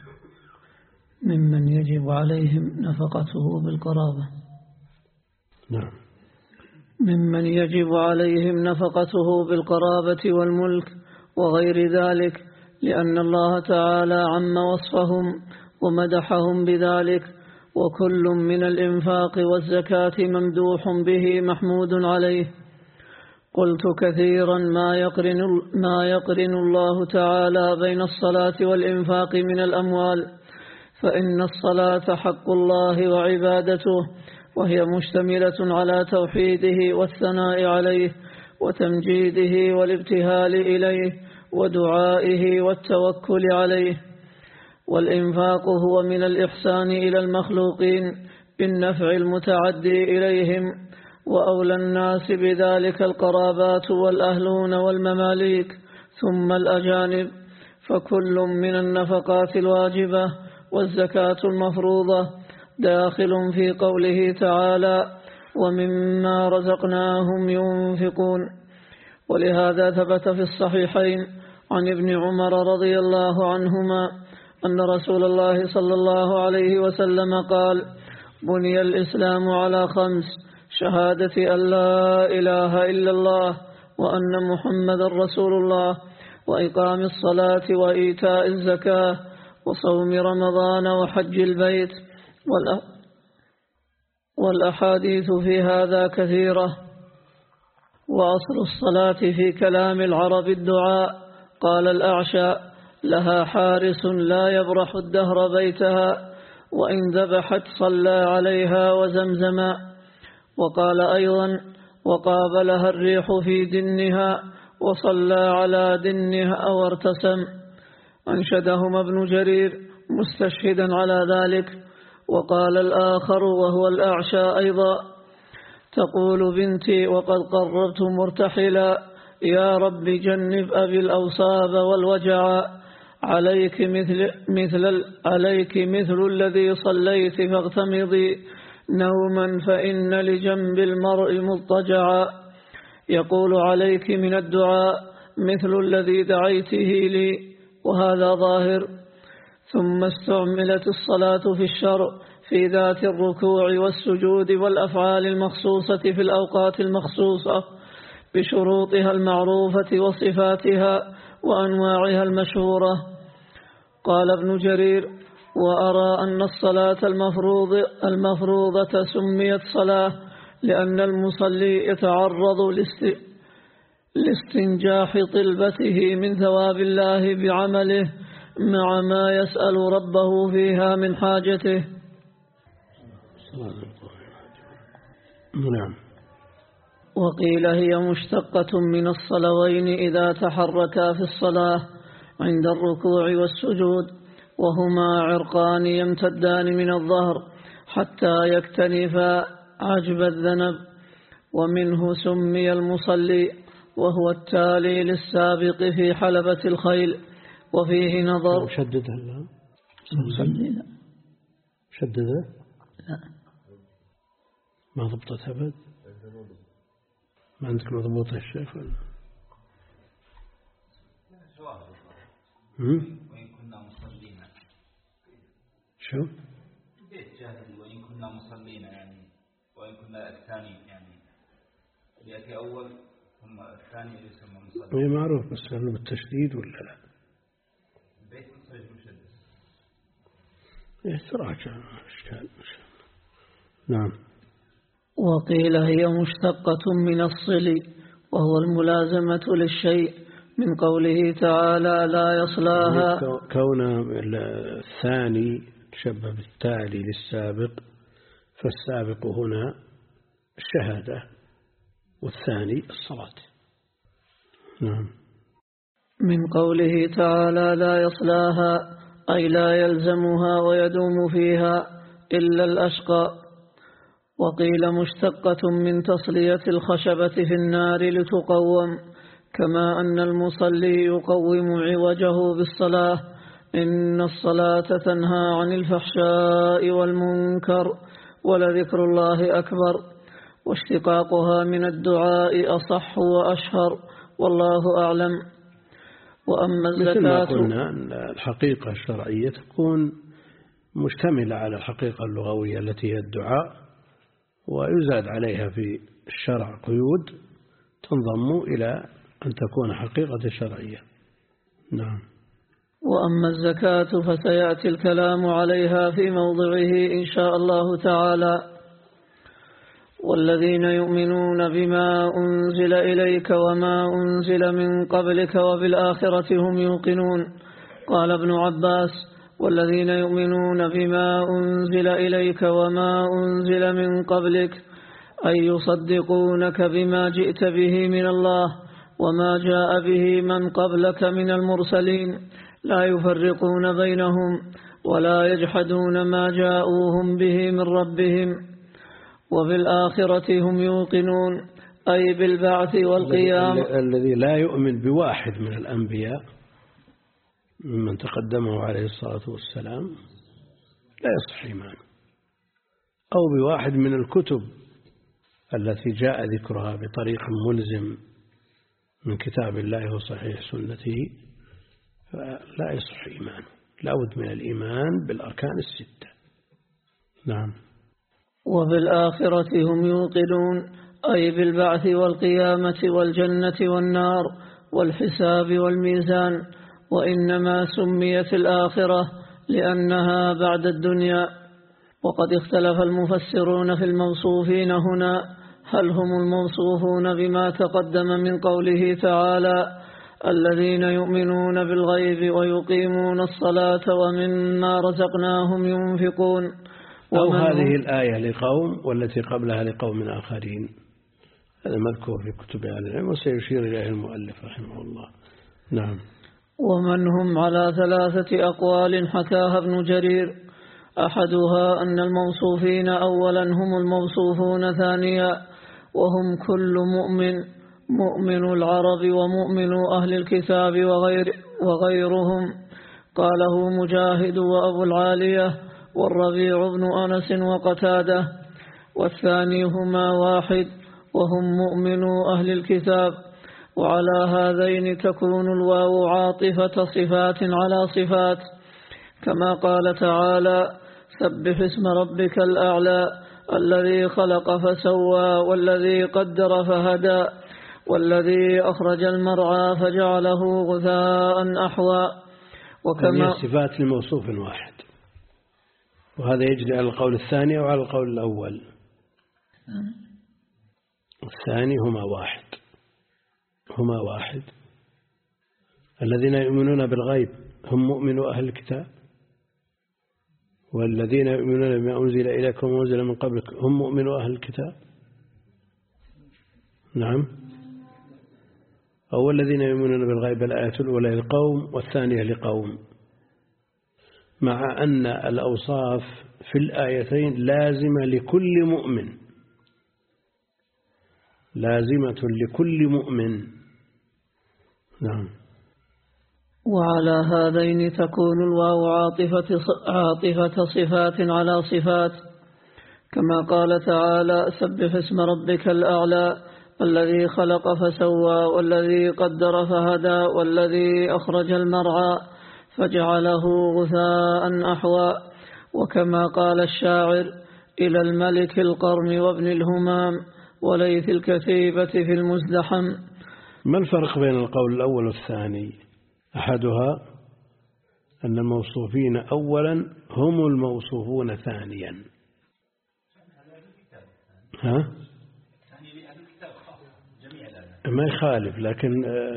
[SPEAKER 2] ممن يجب عليهم نفقته بالقرابة.
[SPEAKER 1] نعم.
[SPEAKER 2] ممن يجب عليهم نفقته بالقرابة والملك وغير ذلك، لأن الله تعالى عم وصفهم ومدحهم بذلك، وكل من الإنفاق والزكاة ممدوح به محمود عليه. قلت كثيرا ما يقرن, ما يقرن الله تعالى بين الصلاة والإنفاق من الأموال، فإن الصلاة حق الله وعبادته، وهي مشتملة على توحيده والثناء عليه وتمجيده والابتهال إليه ودعائه والتوكل عليه. والإنفاق هو من الإحسان إلى المخلوقين بالنفع المتعدي إليهم، وأولى الناس بذلك القرابات والأهلون والمماليك ثم الأجانب. فكل من النفقات الواجبة والزكاة المفروضة داخل في قوله تعالى: ومما رزقناهم ينفقون. ولهذا ثبت في الصحيحين عن ابن عمر رضي الله عنهما أن رسول الله صلى الله عليه وسلم قال: بني الإسلام على خمس: شهادة أن لا إله إلا الله وأن محمد رسول الله، وإقام الصلاة وإيتاء الزكاة وصوم رمضان وحج البيت. والأحاديث في هذا كثيرة. وأصل الصلاة في كلام العرب الدعاء. قال الأعشى: لها حارس لا يبرح الدهر بيتها، وإن ذبحت صلى عليها وزمزما. وقال أيضا: وقابلها الريح في دنها وصلى على دنها وارتسم. أنشدهما ابن جرير مستشهدا على ذلك. وقال الآخر وهو الأعشى أيضا: تقول بنتي وقد قربت مرتحلا: يا رب جنب أبي الأوصاب والوجع، عليك مثل, مثل, عليك مثل الذي صليت فاغتمضي نوما فإن لجنب المرء مضطجعا. يقول عليك من الدعاء مثل الذي دعيته لي، وهذا ظاهر. ثم استعملت الصلاة في الشرع في ذات الركوع والسجود والأفعال المخصوصة في الأوقات المخصوصة بشروطها المعروفة وصفاتها وأنواعها المشهورة. قال ابن جرير: وأرى أن الصلاة المفروض المفروضة سميت صلاة لأن المصلي يتعرض لاستنجاح طلبته من ثواب الله بعمله مع ما يسأل ربه فيها من حاجته.
[SPEAKER 1] نعم.
[SPEAKER 2] وقيل هي مشتقة من الصلوين إذا تحركا في الصلاة عند الركوع والسجود، وهما عرقان يمتدان من الظهر حتى يكتنفا عجب الذنب، ومنه سمي المصلي، وهو التالي للسابق في حلبة الخيل. وفيه نظر.
[SPEAKER 1] شددها الله شددها
[SPEAKER 2] لا
[SPEAKER 1] ما ضبطتها أبد. ما عندك مضبوطة الشيخ ولا؟ وإن
[SPEAKER 4] كنا مصلين.
[SPEAKER 1] شو؟
[SPEAKER 4] بيت جاهل وإن كنا مصلين، يعني وإن كنا الثاني، يعني يأتي أول ثم الثاني يسمى مصلين.
[SPEAKER 1] هي معروف، بس هل بالتشديد ولا لا؟
[SPEAKER 4] البيت مصلي مشدد.
[SPEAKER 1] إيه تراجع إشكال. نعم.
[SPEAKER 2] وقيل هي مشتقة من الصل، وهو الملازمة للشيء، من قوله تعالى: لا يصلاها.
[SPEAKER 1] كون الثاني تشبه بالتالي للسابق، فالسابق هنا الشهادة والثاني الصلاة. نعم.
[SPEAKER 2] من قوله تعالى: لا يصلاها، أي لا يلزمها ويدوم فيها إلا الأشقى. وقيل مشتقة من تصلية الخشبة في النار لتقوم، كما أن المصلي يقوم عوجه بالصلاة: إن الصلاة تنهى عن الفحشاء والمنكر ولذكر الله أكبر. واشتقاقها من الدعاء أصح وأشهر، والله أعلم. وأما الزكاة،
[SPEAKER 1] مثل ما قلنا الحقيقة الشرعية تكون مشتملة على الحقيقة اللغوية التي هي الدعاء، ويزاد عليها في الشرع قيود تنضم إلى أن تكون حقيقة شرعية. نعم.
[SPEAKER 2] وأما الزكاة فسيأتي الكلام عليها في موضعه إن شاء الله تعالى. والذين يؤمنون بما أنزل إليك وما أنزل من قبلك وبالآخرة هم يوقنون. قال ابن عباس: والذين يؤمنون بما أنزل إليك وما أنزل من قبلك، أي يصدقونك بما جئت به من الله وما جاء به من قبلك من المرسلين، لا يفرقون بينهم ولا يجحدون ما جاءوهم به من ربهم. وبالآخرة هم يوقنون، أي بالبعث والقيام.
[SPEAKER 1] الذي لا يؤمن بواحد من الأنبياء ممن تقدمه عليه الصلاة والسلام لا يصح إيمانه، أو بواحد من الكتب التي جاء ذكرها بطريق ملزم من كتاب الله وصحيح سنته، فلا يصح إيمانه، لا بد من الإيمان بالأركان الستة. نعم.
[SPEAKER 2] وبالآخرة هم يوقنون، أي بالبعث والقيامة والجنة والنار والحساب والميزان. وإنما سميت الآخرة لأنها بعد الدنيا. وقد اختلف المفسرون في الموصوفين هنا، هل هم الموصوفون بما تقدم من قوله تعالى: الذين يؤمنون بالغيب ويقيمون الصلاة ومما رزقناهم ينفقون.
[SPEAKER 1] أو هذه الآية لقوم والتي قبلها لقوم آخرين، هذا مذكور في كتب أهل العلم وسيشير إليه المؤلف رحمه الله. نعم.
[SPEAKER 2] ومن هم على ثلاثة أقوال حكاها ابن جرير. أحدها أن الموصوفين أولا هم الموصوفون ثانيا، وهم كل مؤمن، مؤمن العرب ومؤمن أهل الكتاب وغير وغيرهم. قاله مجاهد وأبو العالية والربيع بن أنس وقتاده. والثاني هما واحد وهم مؤمنو أهل الكتاب. وعلى هذين تكون الواو عاطفة صفات على صفات، كما قال تعالى: سبح اسم ربك الأعلى الذي خلق فسوى والذي قدر فهدى والذي أخرج المرعى فجعله غثاء أحوى.
[SPEAKER 1] وكما صفات لموصوف واحد، وهذا يجري على القول الثاني وعلى القول الأول. الثاني هما واحد هما واحد الذين يؤمنون بالغيب هم مؤمنو أهل الكتاب، والذين يؤمنون بما أنزل إليكم وأنزل من قبلكم هم مؤمنو أهل الكتاب. نعم. أو الذين يؤمنون بالغيب الآية الأولى لقوم والثانية لقوم، مع أن الأوصاف في الآيتين لازمة لكل مؤمن، لازمة لكل مؤمن. نعم.
[SPEAKER 2] وعلى هذين تكون الواو عاطفة عاطفة صفات على صفات، كما قال تعالى: سبح اسم ربك الأعلى الذي خلق فسوى والذي قدر فهدى والذي أخرج المرعى فجعله غثاء أحوى. وكما قال الشاعر: إلى الملك القرن وابن الهمام وليث الكتيبة في المزدحم.
[SPEAKER 1] ما الفرق بين القول الأول والثاني؟ أحدها أن الموصوفين أولا هم الموصوفون ثانيا. ها؟ ما يخالف، لكن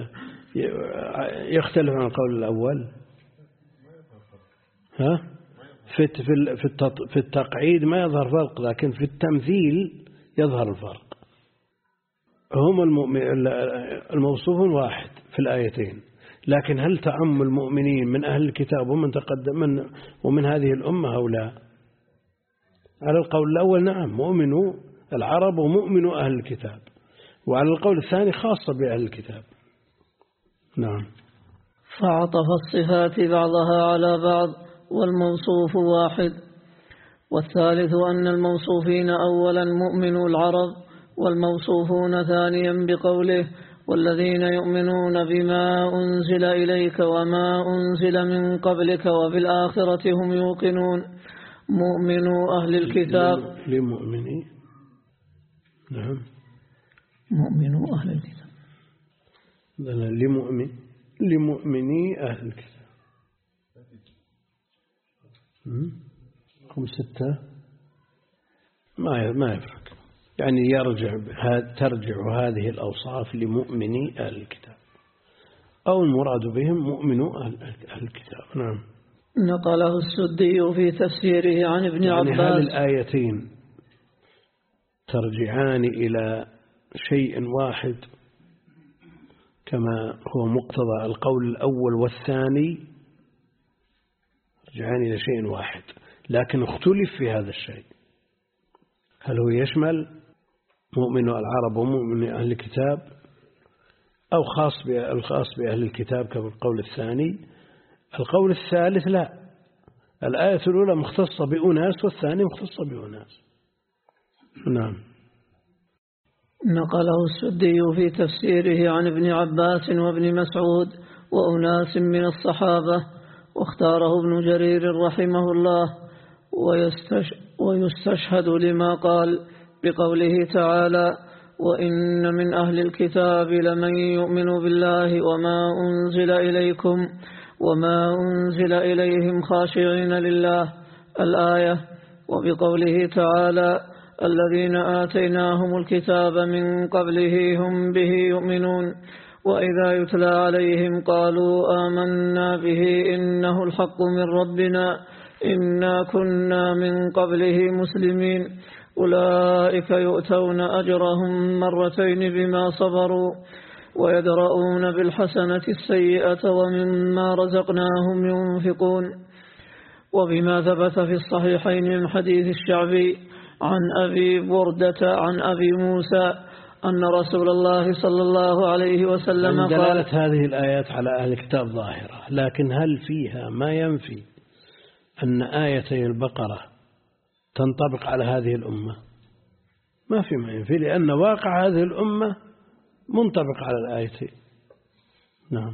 [SPEAKER 1] يختلف عن القول الأول. ها؟ في التقعيد ما يظهر فرق، لكن في التمثيل يظهر الفرق. هم الموصوفون واحد في الآيتين، لكن هل تعم المؤمنين من أهل الكتاب ومن تقدم من ومن هذه الأمة أو لا؟ على القول الأول نعم، مؤمنوا العرب ومؤمنوا أهل الكتاب، وعلى القول الثاني خاصة بأهل الكتاب. نعم.
[SPEAKER 2] فعطف الصفات بعضها على بعض والموصوف واحد. والثالث أن الموصوفين أولا مؤمنو العرب والموصوفون ثانيا بقوله: والذين يؤمنون بما أنزل إليك وما أنزل من قبلك وبالآخرة هم يوقنون، مؤمنو أهل الكتاب.
[SPEAKER 1] لمؤمني نعم
[SPEAKER 2] مؤمنو أهل الكتاب
[SPEAKER 1] لمؤمن لمؤمني أهل الكتاب. هم ستة ما ما يفرق، يعني يرجع ترجع هذه الأوصاف لمؤمني أهل الكتاب، أو المراد بهم مؤمنو أهل الكتاب. نعم.
[SPEAKER 2] نقله السدي في تفسيره عن ابن
[SPEAKER 1] يعني
[SPEAKER 2] عباس.
[SPEAKER 1] هذه الآيتين ترجعان إلى شيء واحد كما هو مقتضى القول الأول والثاني، ترجعان إلى شيء واحد، لكن اختلف في هذا الشيء، هل هو يشمل مؤمن العرب ومؤمن أهل الكتاب أو خاص الخاص بأهل الكتاب كما القول الثاني. القول الثالث لا، الآية الأولى مختصة بأناس والثانية مختصة بأناس. نعم.
[SPEAKER 2] نقله السدي في تفسيره عن ابن عباس وابن مسعود وأناس من الصحابة، واختاره ابن جرير رحمه الله، ويستشهد لما قال بقوله تعالى: وإن من أهل الكتاب لمن يؤمن بالله وما أنزل إليكم وما أنزل إليهم خاشعين لله الآية. وبقوله تعالى: الذين آتيناهم الكتاب من قبله هم به يؤمنون. وإذا يتلى عليهم قالوا آمنا به إنه الحق من ربنا إنا كنا من قبله مسلمين أولئك يؤتون أجرهم مرتين بما صبروا ويدرؤون بالحسنة السيئة ومما رزقناهم ينفقون. وبما ثبت في الصحيحين من حديث الشعبي عن أبي بردة عن أبي موسى أن رسول الله صلى الله عليه وسلم قال:
[SPEAKER 1] دلالة هذه الآيات على أهل الكتاب ظاهرة، لكن هل فيها ما ينفي أن آيتي البقرة تنطبق على هذه الأمة؟ ما في ما ينفي، لأن واقع هذه الأمة منطبق على الآيتين. نعم.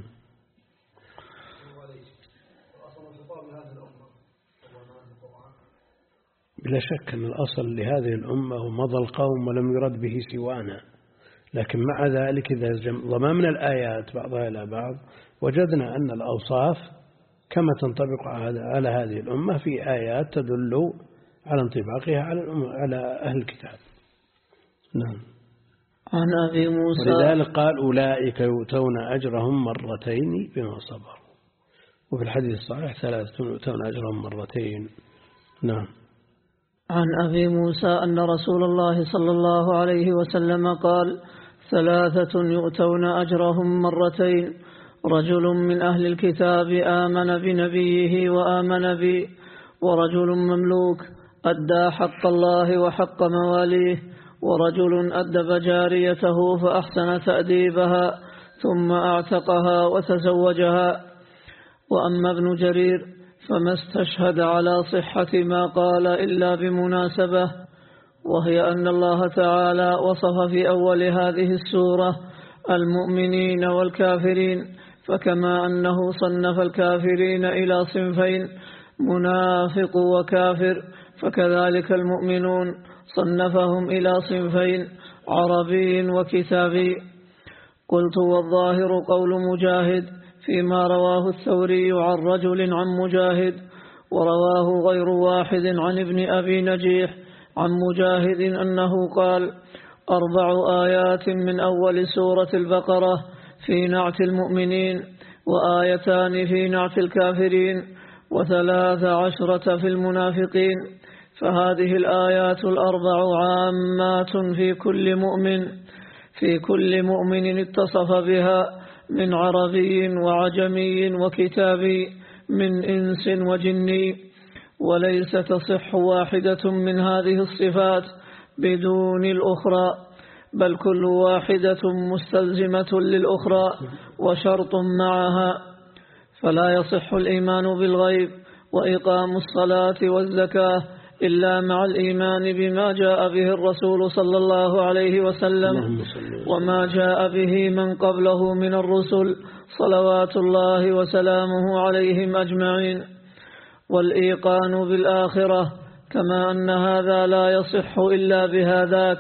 [SPEAKER 1] بلا شك أن الأصل لهذه الأمة ومضى القوم ولم يرد به سوانا، لكن مع ذلك إذا ضممنا الآيات بعضها إلى بعض وجدنا أن الأوصاف كما تنطبق على هذه الأمة في آيات تدل على انطباقها على على أهل الكتاب. نعم.
[SPEAKER 2] عن أبي موسى
[SPEAKER 1] ولذلك قال: أولئك يؤتون أجرهم مرتين بما صبروا، وفي الحديث الصحيح ثلاثة يؤتون أجرهم مرتين. نعم.
[SPEAKER 2] عن أبي موسى أن رسول الله صلى الله عليه وسلم قال: ثلاثة يؤتون أجرهم مرتين: رجل من أهل الكتاب آمن بنبيه وآمن بي، ورجل مملوك أدى حق الله وحق مواليه، ورجل أدب جاريته فأحسن تأديبها ثم أعتقها وتزوجها. وأما ابن جرير فما استشهد على صحة ما قال إلا بمناسبة، وهي أن الله تعالى وصف في أول هذه السورة المؤمنين والكافرين، فكما أنه صنف الكافرين إلى صنفين منافق وكافر، فكذلك المؤمنون صنفهم إلى صنفين عربي وكتابي. قلت: والظاهر قول مجاهد فيما رواه الثوري عن رجل عن مجاهد، ورواه غير واحد عن ابن أبي نجيح عن مجاهد أنه قال: أربع آيات من أول سورة البقرة في نعت المؤمنين، وآيتان في نعت الكافرين، وثلاث عشرة في المنافقين. فهذه الآيات الأربع عامات في كل مؤمن في كل مؤمن اتصف بها من عربي وعجمي وكتابي من إنس وجني، وليس تصح واحدة من هذه الصفات بدون الأخرى، بل كل واحدة مستلزمة للأخرى وشرط معها. فلا يصح الإيمان بالغيب وإقام الصلاة والزكاة إلا مع الإيمان بما جاء به الرسول صلى الله عليه وسلم وما جاء به من قبله من الرسل صلوات الله وسلامه عليهم أجمعين، والإيقان بالآخرة، كما أن هذا لا يصح إلا بهذاك.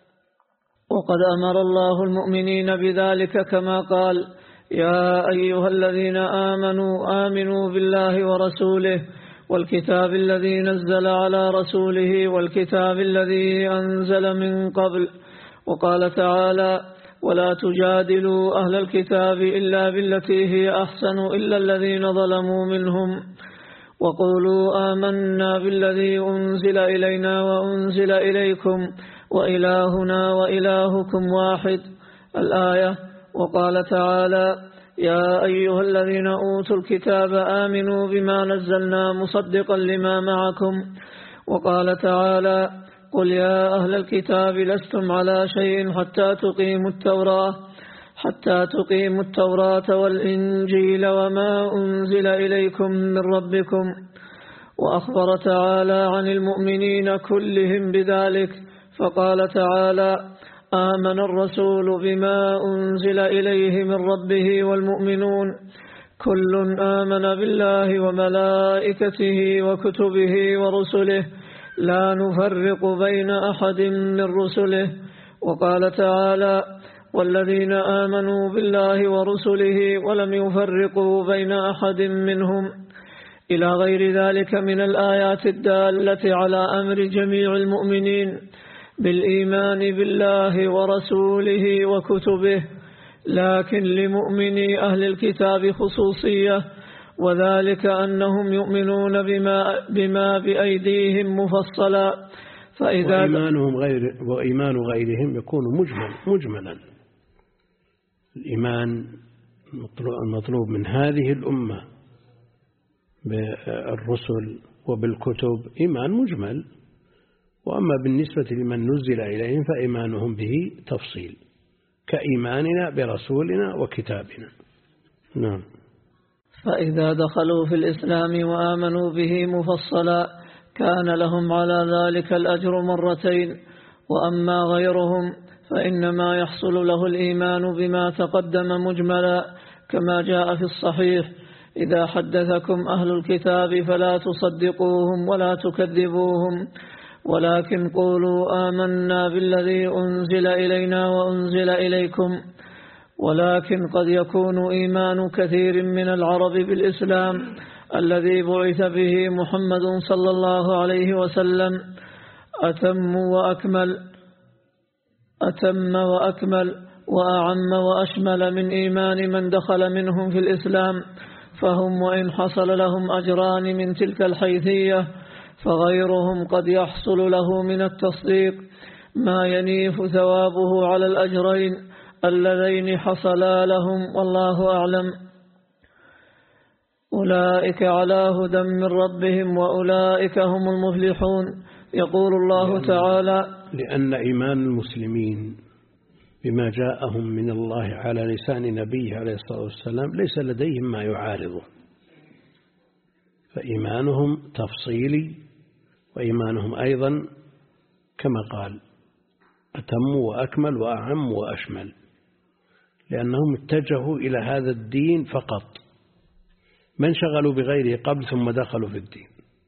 [SPEAKER 2] وقد أمر الله المؤمنين بذلك كما قال: يا أيها الذين آمنوا آمنوا بالله ورسوله والكتاب الذي نزل على رسوله والكتاب الذي أنزل من قبل. وقال تعالى: ولا تجادلوا أهل الكتاب إلا بالتي هي أحسن إلا الذين ظلموا منهم وقولوا آمنا بالذي أنزل إلينا وأنزل إليكم وإلهنا وإلهكم واحد. الآية. وقال تعالى: يا أيها الذين أوتوا الكتاب آمنوا بما نزلنا مصدقا لما معكم. وقال تعالى: قل يا أهل الكتاب لستم على شيء حتى تقيموا التوراة حتى تقيموا التوراة والإنجيل وما أنزل إليكم من ربكم. وأخبر تعالى عن المؤمنين كلهم بذلك، فقال تعالى: آمن الرسول بما أنزل إليه من ربه والمؤمنون كل آمن بالله وملائكته وكتبه ورسله لا نفرق بين أحد من رسله. وقال تعالى: والذين آمنوا بالله ورسله ولم يفرقوا بين أحد منهم، إلى غير ذلك من الآيات الدالة على أمر جميع المؤمنين بالإيمان بالله ورسوله وكتبه، لكن لمؤمني أهل الكتاب خصوصية، وذلك أنهم يؤمنون بما, بما بأيديهم مفصلا. فإذا
[SPEAKER 1] وإيمانهم غير وإيمان غيرهم يكون مجمل مجملا. الإيمان المطلوب من هذه الأمة بالرسل وبالكتب إيمان مجمل، وأما بالنسبة لمن نزل إليهم فإيمانهم به تفصيل كإيماننا برسولنا وكتابنا. نعم.
[SPEAKER 2] فإذا دخلوا في الإسلام وآمنوا به مفصلا كان لهم على ذلك الأجر مرتين، وأما غيرهم فإنما يحصل له الإيمان بما تقدم مجملا، كما جاء في الصحيح: إذا حدثكم أهل الكتاب فلا تصدقوهم ولا تكذبوهم، ولكن قولوا آمنا بالذي أنزل إلينا وأنزل إليكم. ولكن قد يكون إيمان كثير من العرب بالإسلام الذي بعث به محمد صلى الله عليه وسلم أتم وأكمل أتم وأكمل وأعم وأشمل من إيمان من دخل منهم في الإسلام، فهم وإن حصل لهم أجران من تلك الحيثية فغيرهم قد يحصل له من التصديق ما ينيف ثوابه على الأجرين اللذين حصلا لهم، والله أعلم. أولئك على هدى من ربهم وأولئك هم المفلحون. يقول الله
[SPEAKER 1] لأن
[SPEAKER 2] تعالى:
[SPEAKER 1] لأن إيمان المسلمين بما جاءهم من الله على لسان نبيه عليه الصلاة والسلام ليس لديهم ما يعارضه، فإيمانهم تفصيلي، وإيمانهم أيضا كما قال أتم وأكمل وأعم وأشمل، لأنهم اتجهوا إلى هذا الدين فقط، ما انشغلوا بغيره قبل ثم دخلوا في الدين.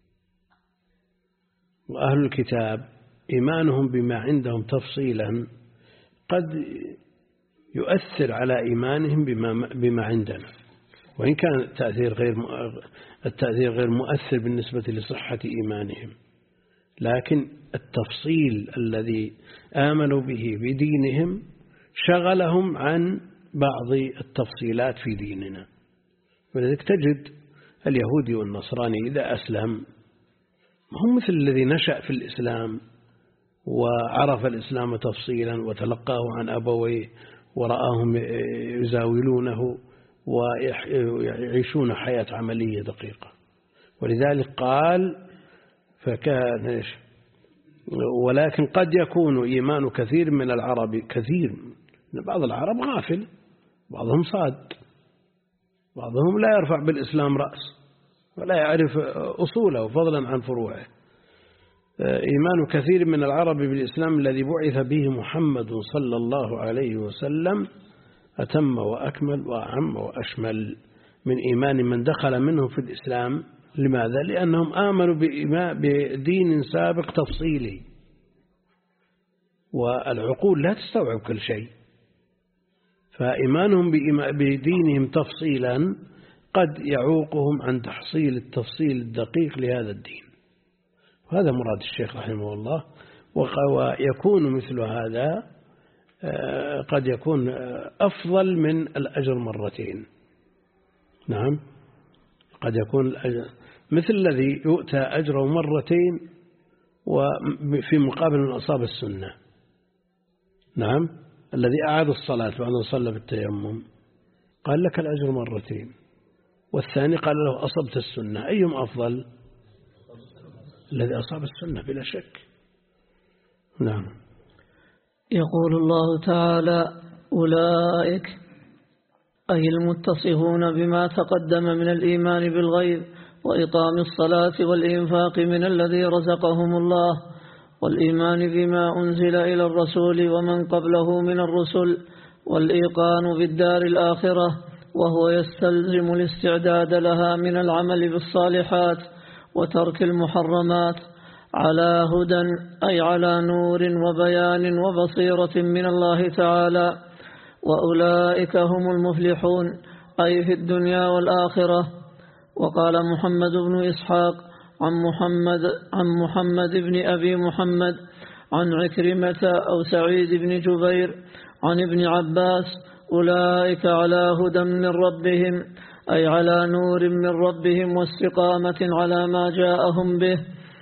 [SPEAKER 1] وأهل الكتاب إيمانهم بما عندهم تفصيلا قد يؤثر على إيمانهم بما, بما عندنا، وإن كان التأثير غير التأثير غير مؤثر بالنسبة لصحة إيمانهم، لكن التفصيل الذي آمنوا به بدينهم شغلهم عن بعض التفصيلات في ديننا. ولذلك تجد اليهودي والنصراني إذا أسلم هم مثل الذي نشأ في الإسلام وعرف الإسلام تفصيلا وتلقاه عن أبويه ورآهم يزاولونه ويعيشون حياة عملية دقيقة. ولذلك قال فكان ولكن قد يكون إيمان كثير من العرب كثير بعض العرب غافل، بعضهم صاد، بعضهم لا يرفع بالإسلام رأس ولا يعرف أصوله فضلا عن فروعه. إيمان كثير من العرب بالإسلام الذي بعث به محمد صلى الله عليه وسلم أتم وأكمل وأعم وأشمل من إيمان من دخل منهم في الإسلام. لماذا؟ لأنهم آمنوا بدين سابق تفصيلي، والعقول لا تستوعب كل شيء، فإيمانهم بدينهم تفصيلا قد يعوقهم عن تحصيل التفصيل الدقيق لهذا الدين. وهذا مراد الشيخ رحمه الله. ويكون مثل هذا قد يكون أفضل من الأجر مرتين. نعم، قد يكون الأجر مثل الذي يؤتى أجره مرتين وفي مقابل من أصاب السنة. نعم، الذي أعاد الصلاة بعد أن صلى بالتيمم قال لك الأجر مرتين، والثاني قال له أصبت السنة، أيهم أفضل؟ الذي أصاب السنة بلا شك. نعم.
[SPEAKER 2] يقول الله تعالى: أولئك أي المتصفون بما تقدم من الإيمان بالغيب وإقام الصلاة والإنفاق من الذي رزقهم الله، والإيمان بما أنزل إلى الرسول ومن قبله من الرسل، والإيقان بالدار الآخرة، وهو يستلزم الاستعداد لها من العمل بالصالحات وترك المحرمات، على هدى أي على نور وبيان وبصيرة من الله تعالى. وأولئك هم المفلحون أي في الدنيا والآخرة. وقال محمد بن إسحاق عن محمد عن محمد بن أبي محمد عن عكرمة أو سعيد بن جبير عن ابن عباس: أولئك على هدى من ربهم أي على نور من ربهم واستقامة على ما جاءهم به،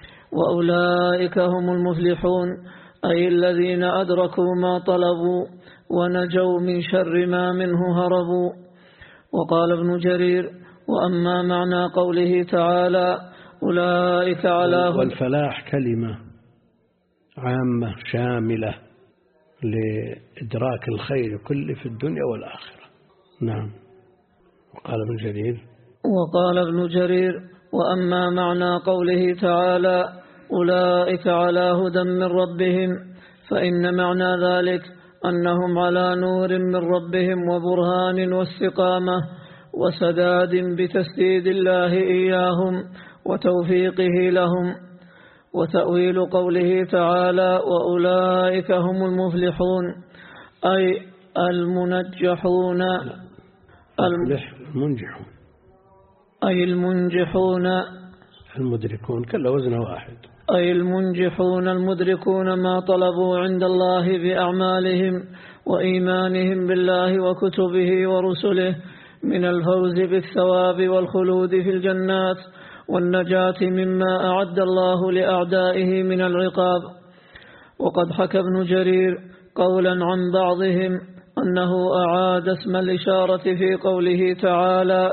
[SPEAKER 2] وأولئك هم المفلحون أي الذين أدركوا ما طلبوا ونجوا من شر ما منه هربوا. وقال ابن جرير: وأما معنى قوله تعالى أولئك على هدى.
[SPEAKER 1] والفلاح كلمة عامة شاملة لإدراك الخير كله في الدنيا والآخرة. نعم. وقال ابن جرير
[SPEAKER 2] وقال ابن جرير: وأما معنى قوله تعالى أولئك على هدى من ربهم فإن معنى ذلك أنهم على نور من ربهم وبرهان واستقامة وسداد بتسديد الله إياهم وتوفيقه لهم. وتأويل قوله تعالى وأولئك هم المفلحون أي المنجحون
[SPEAKER 1] المنجحون
[SPEAKER 2] أي المنجحون
[SPEAKER 1] المدركون، كل وزن واحد،
[SPEAKER 2] أي المنجحون المدركون ما طلبوا عند الله بأعمالهم وإيمانهم بالله وكتبه ورسله من الفوز بالثواب والخلود في الجنات والنجاة مما أعد الله لأعدائه من العقاب. وقد حكى ابن جرير قولا عن بعضهم أنه أعاد اسم الإشارة في قوله تعالى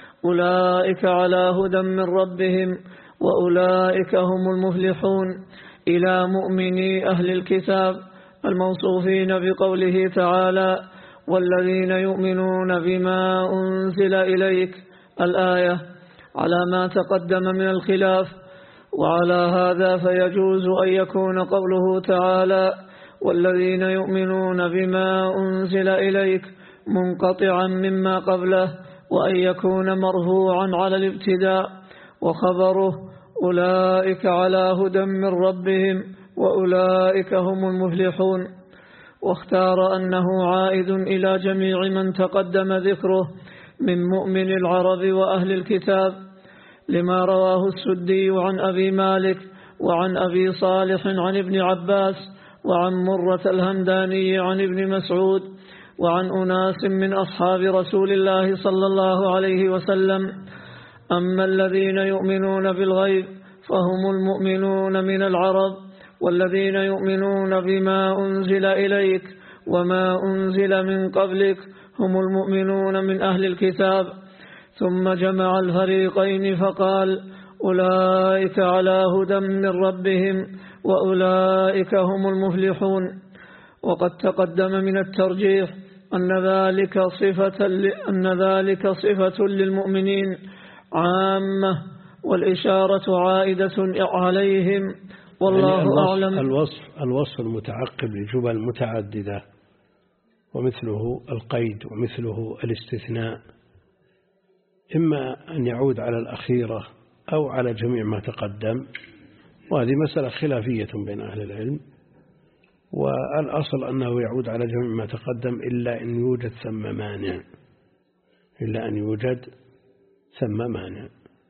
[SPEAKER 2] أولئك على هدى من ربهم وأولئك هم المفلحون إلى مؤمني أهل الكتاب الموصوفين بقوله تعالى والذين يؤمنون بما أنزل إليك الآية على ما تقدم من الخلاف. وعلى هذا فيجوز أن يكون قوله تعالى والذين يؤمنون بما أنزل إليك منقطعا مما قبله، وأن يكون مرفوعا على الابتداء، وخبره أولئك على هدى من ربهم وأولئك هم المفلحون. واختار أنه عائد إلى جميع من تقدم ذكره من مؤمن العرب وأهل الكتاب، لما رواه السدي عن أبي مالك وعن أبي صالح عن ابن عباس وعن مرة الهمداني عن ابن مسعود وعن أناس من أصحاب رسول الله صلى الله عليه وسلم. أما الذين يؤمنون بالغيب فهم المؤمنون من العرب، والذين يؤمنون بما أنزل إليك وما أنزل من قبلك هم المؤمنون من أهل الكتاب. ثم جمع الفريقين فقال أولئك على هدى من ربهم وأولئك هم المفلحون. وقد تقدم من الترجيح أن ذلك صفة أن ذلك صفة للمؤمنين عامة، والإشارة عائدة عليهم، والله
[SPEAKER 1] يعني الوصف
[SPEAKER 2] أعلم.
[SPEAKER 1] الوصف الوصف المتعقب لجمل متعددة، ومثله القيد ومثله الاستثناء، إما أن يعود على الأخيرة أو على جميع ما تقدم، وهذه مسألة خلافية بين أهل العلم، والأصل أنه يعود على جميع ما تقدم إلا أن يوجد ثم مانع إلا أن يوجد ثم مانع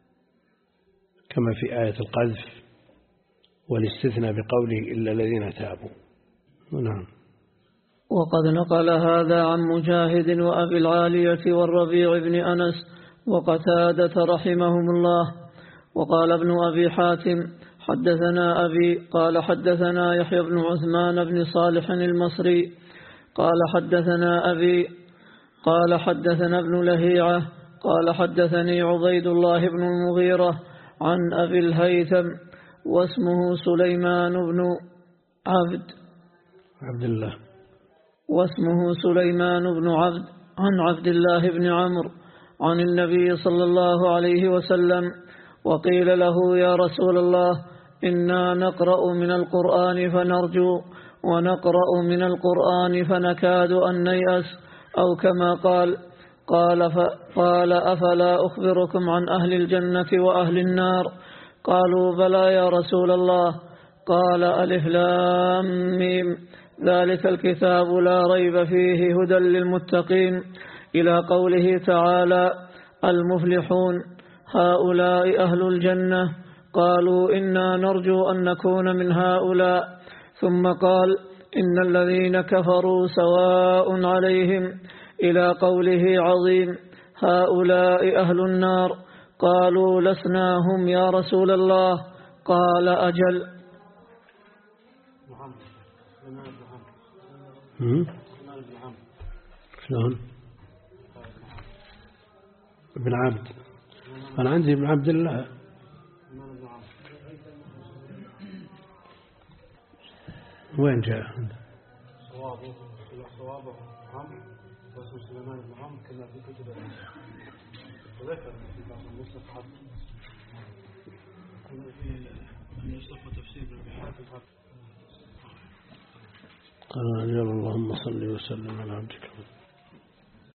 [SPEAKER 1] كما في آية القذف والاستثناء بقوله إلا الذين تابوا. نعم.
[SPEAKER 2] وقد نقل هذا عن مجاهد وأبي العالية والربيع بن أنس وقتادة رحمهم الله. وقال ابن أبي حاتم حدثنا أبي قال حدثنا يحيى بن عثمان بن صالح المصري قال حدثنا أبي قال حدثنا ابن لهيعة قال حدثني عبيد الله بن المغيرة عن أبي الهيثم واسمه سليمان بن عبد
[SPEAKER 1] عبد الله
[SPEAKER 2] واسمه سليمان بن عبد عن عبد الله بن عمرو عن النبي صلى الله عليه وسلم. وقيل له يا رسول الله إنا نقرأ من القرآن فنرجو ونقرأ من القرآن فنكاد أن نيأس أو كما قال قال, قال أفلا أخبركم عن أهل الجنة وأهل النار؟ قالوا بلى يا رسول الله. قال ألف لام ميم ذلك الكتاب لا ريب فيه هدى للمتقين إلى قوله تعالى المفلحون هؤلاء أهل الجنة. قالوا إنا نرجو أن نكون من هؤلاء. ثم قال إن الذين كفروا سواء عليهم إلى قوله عظيم هؤلاء أهل النار. قالوا لسنا هم يا رسول الله. قال أجل.
[SPEAKER 1] شلون ابن عبد؟ أنا عندي ابن عبد الله. وين جاء؟
[SPEAKER 5] صوابه صوابه هم واسم سليمان بن هم كما في كتب وذكر في بعض المصطلحات في مصطلح تفسير بالبحار
[SPEAKER 1] قال اللهم صل وسلم على عبدك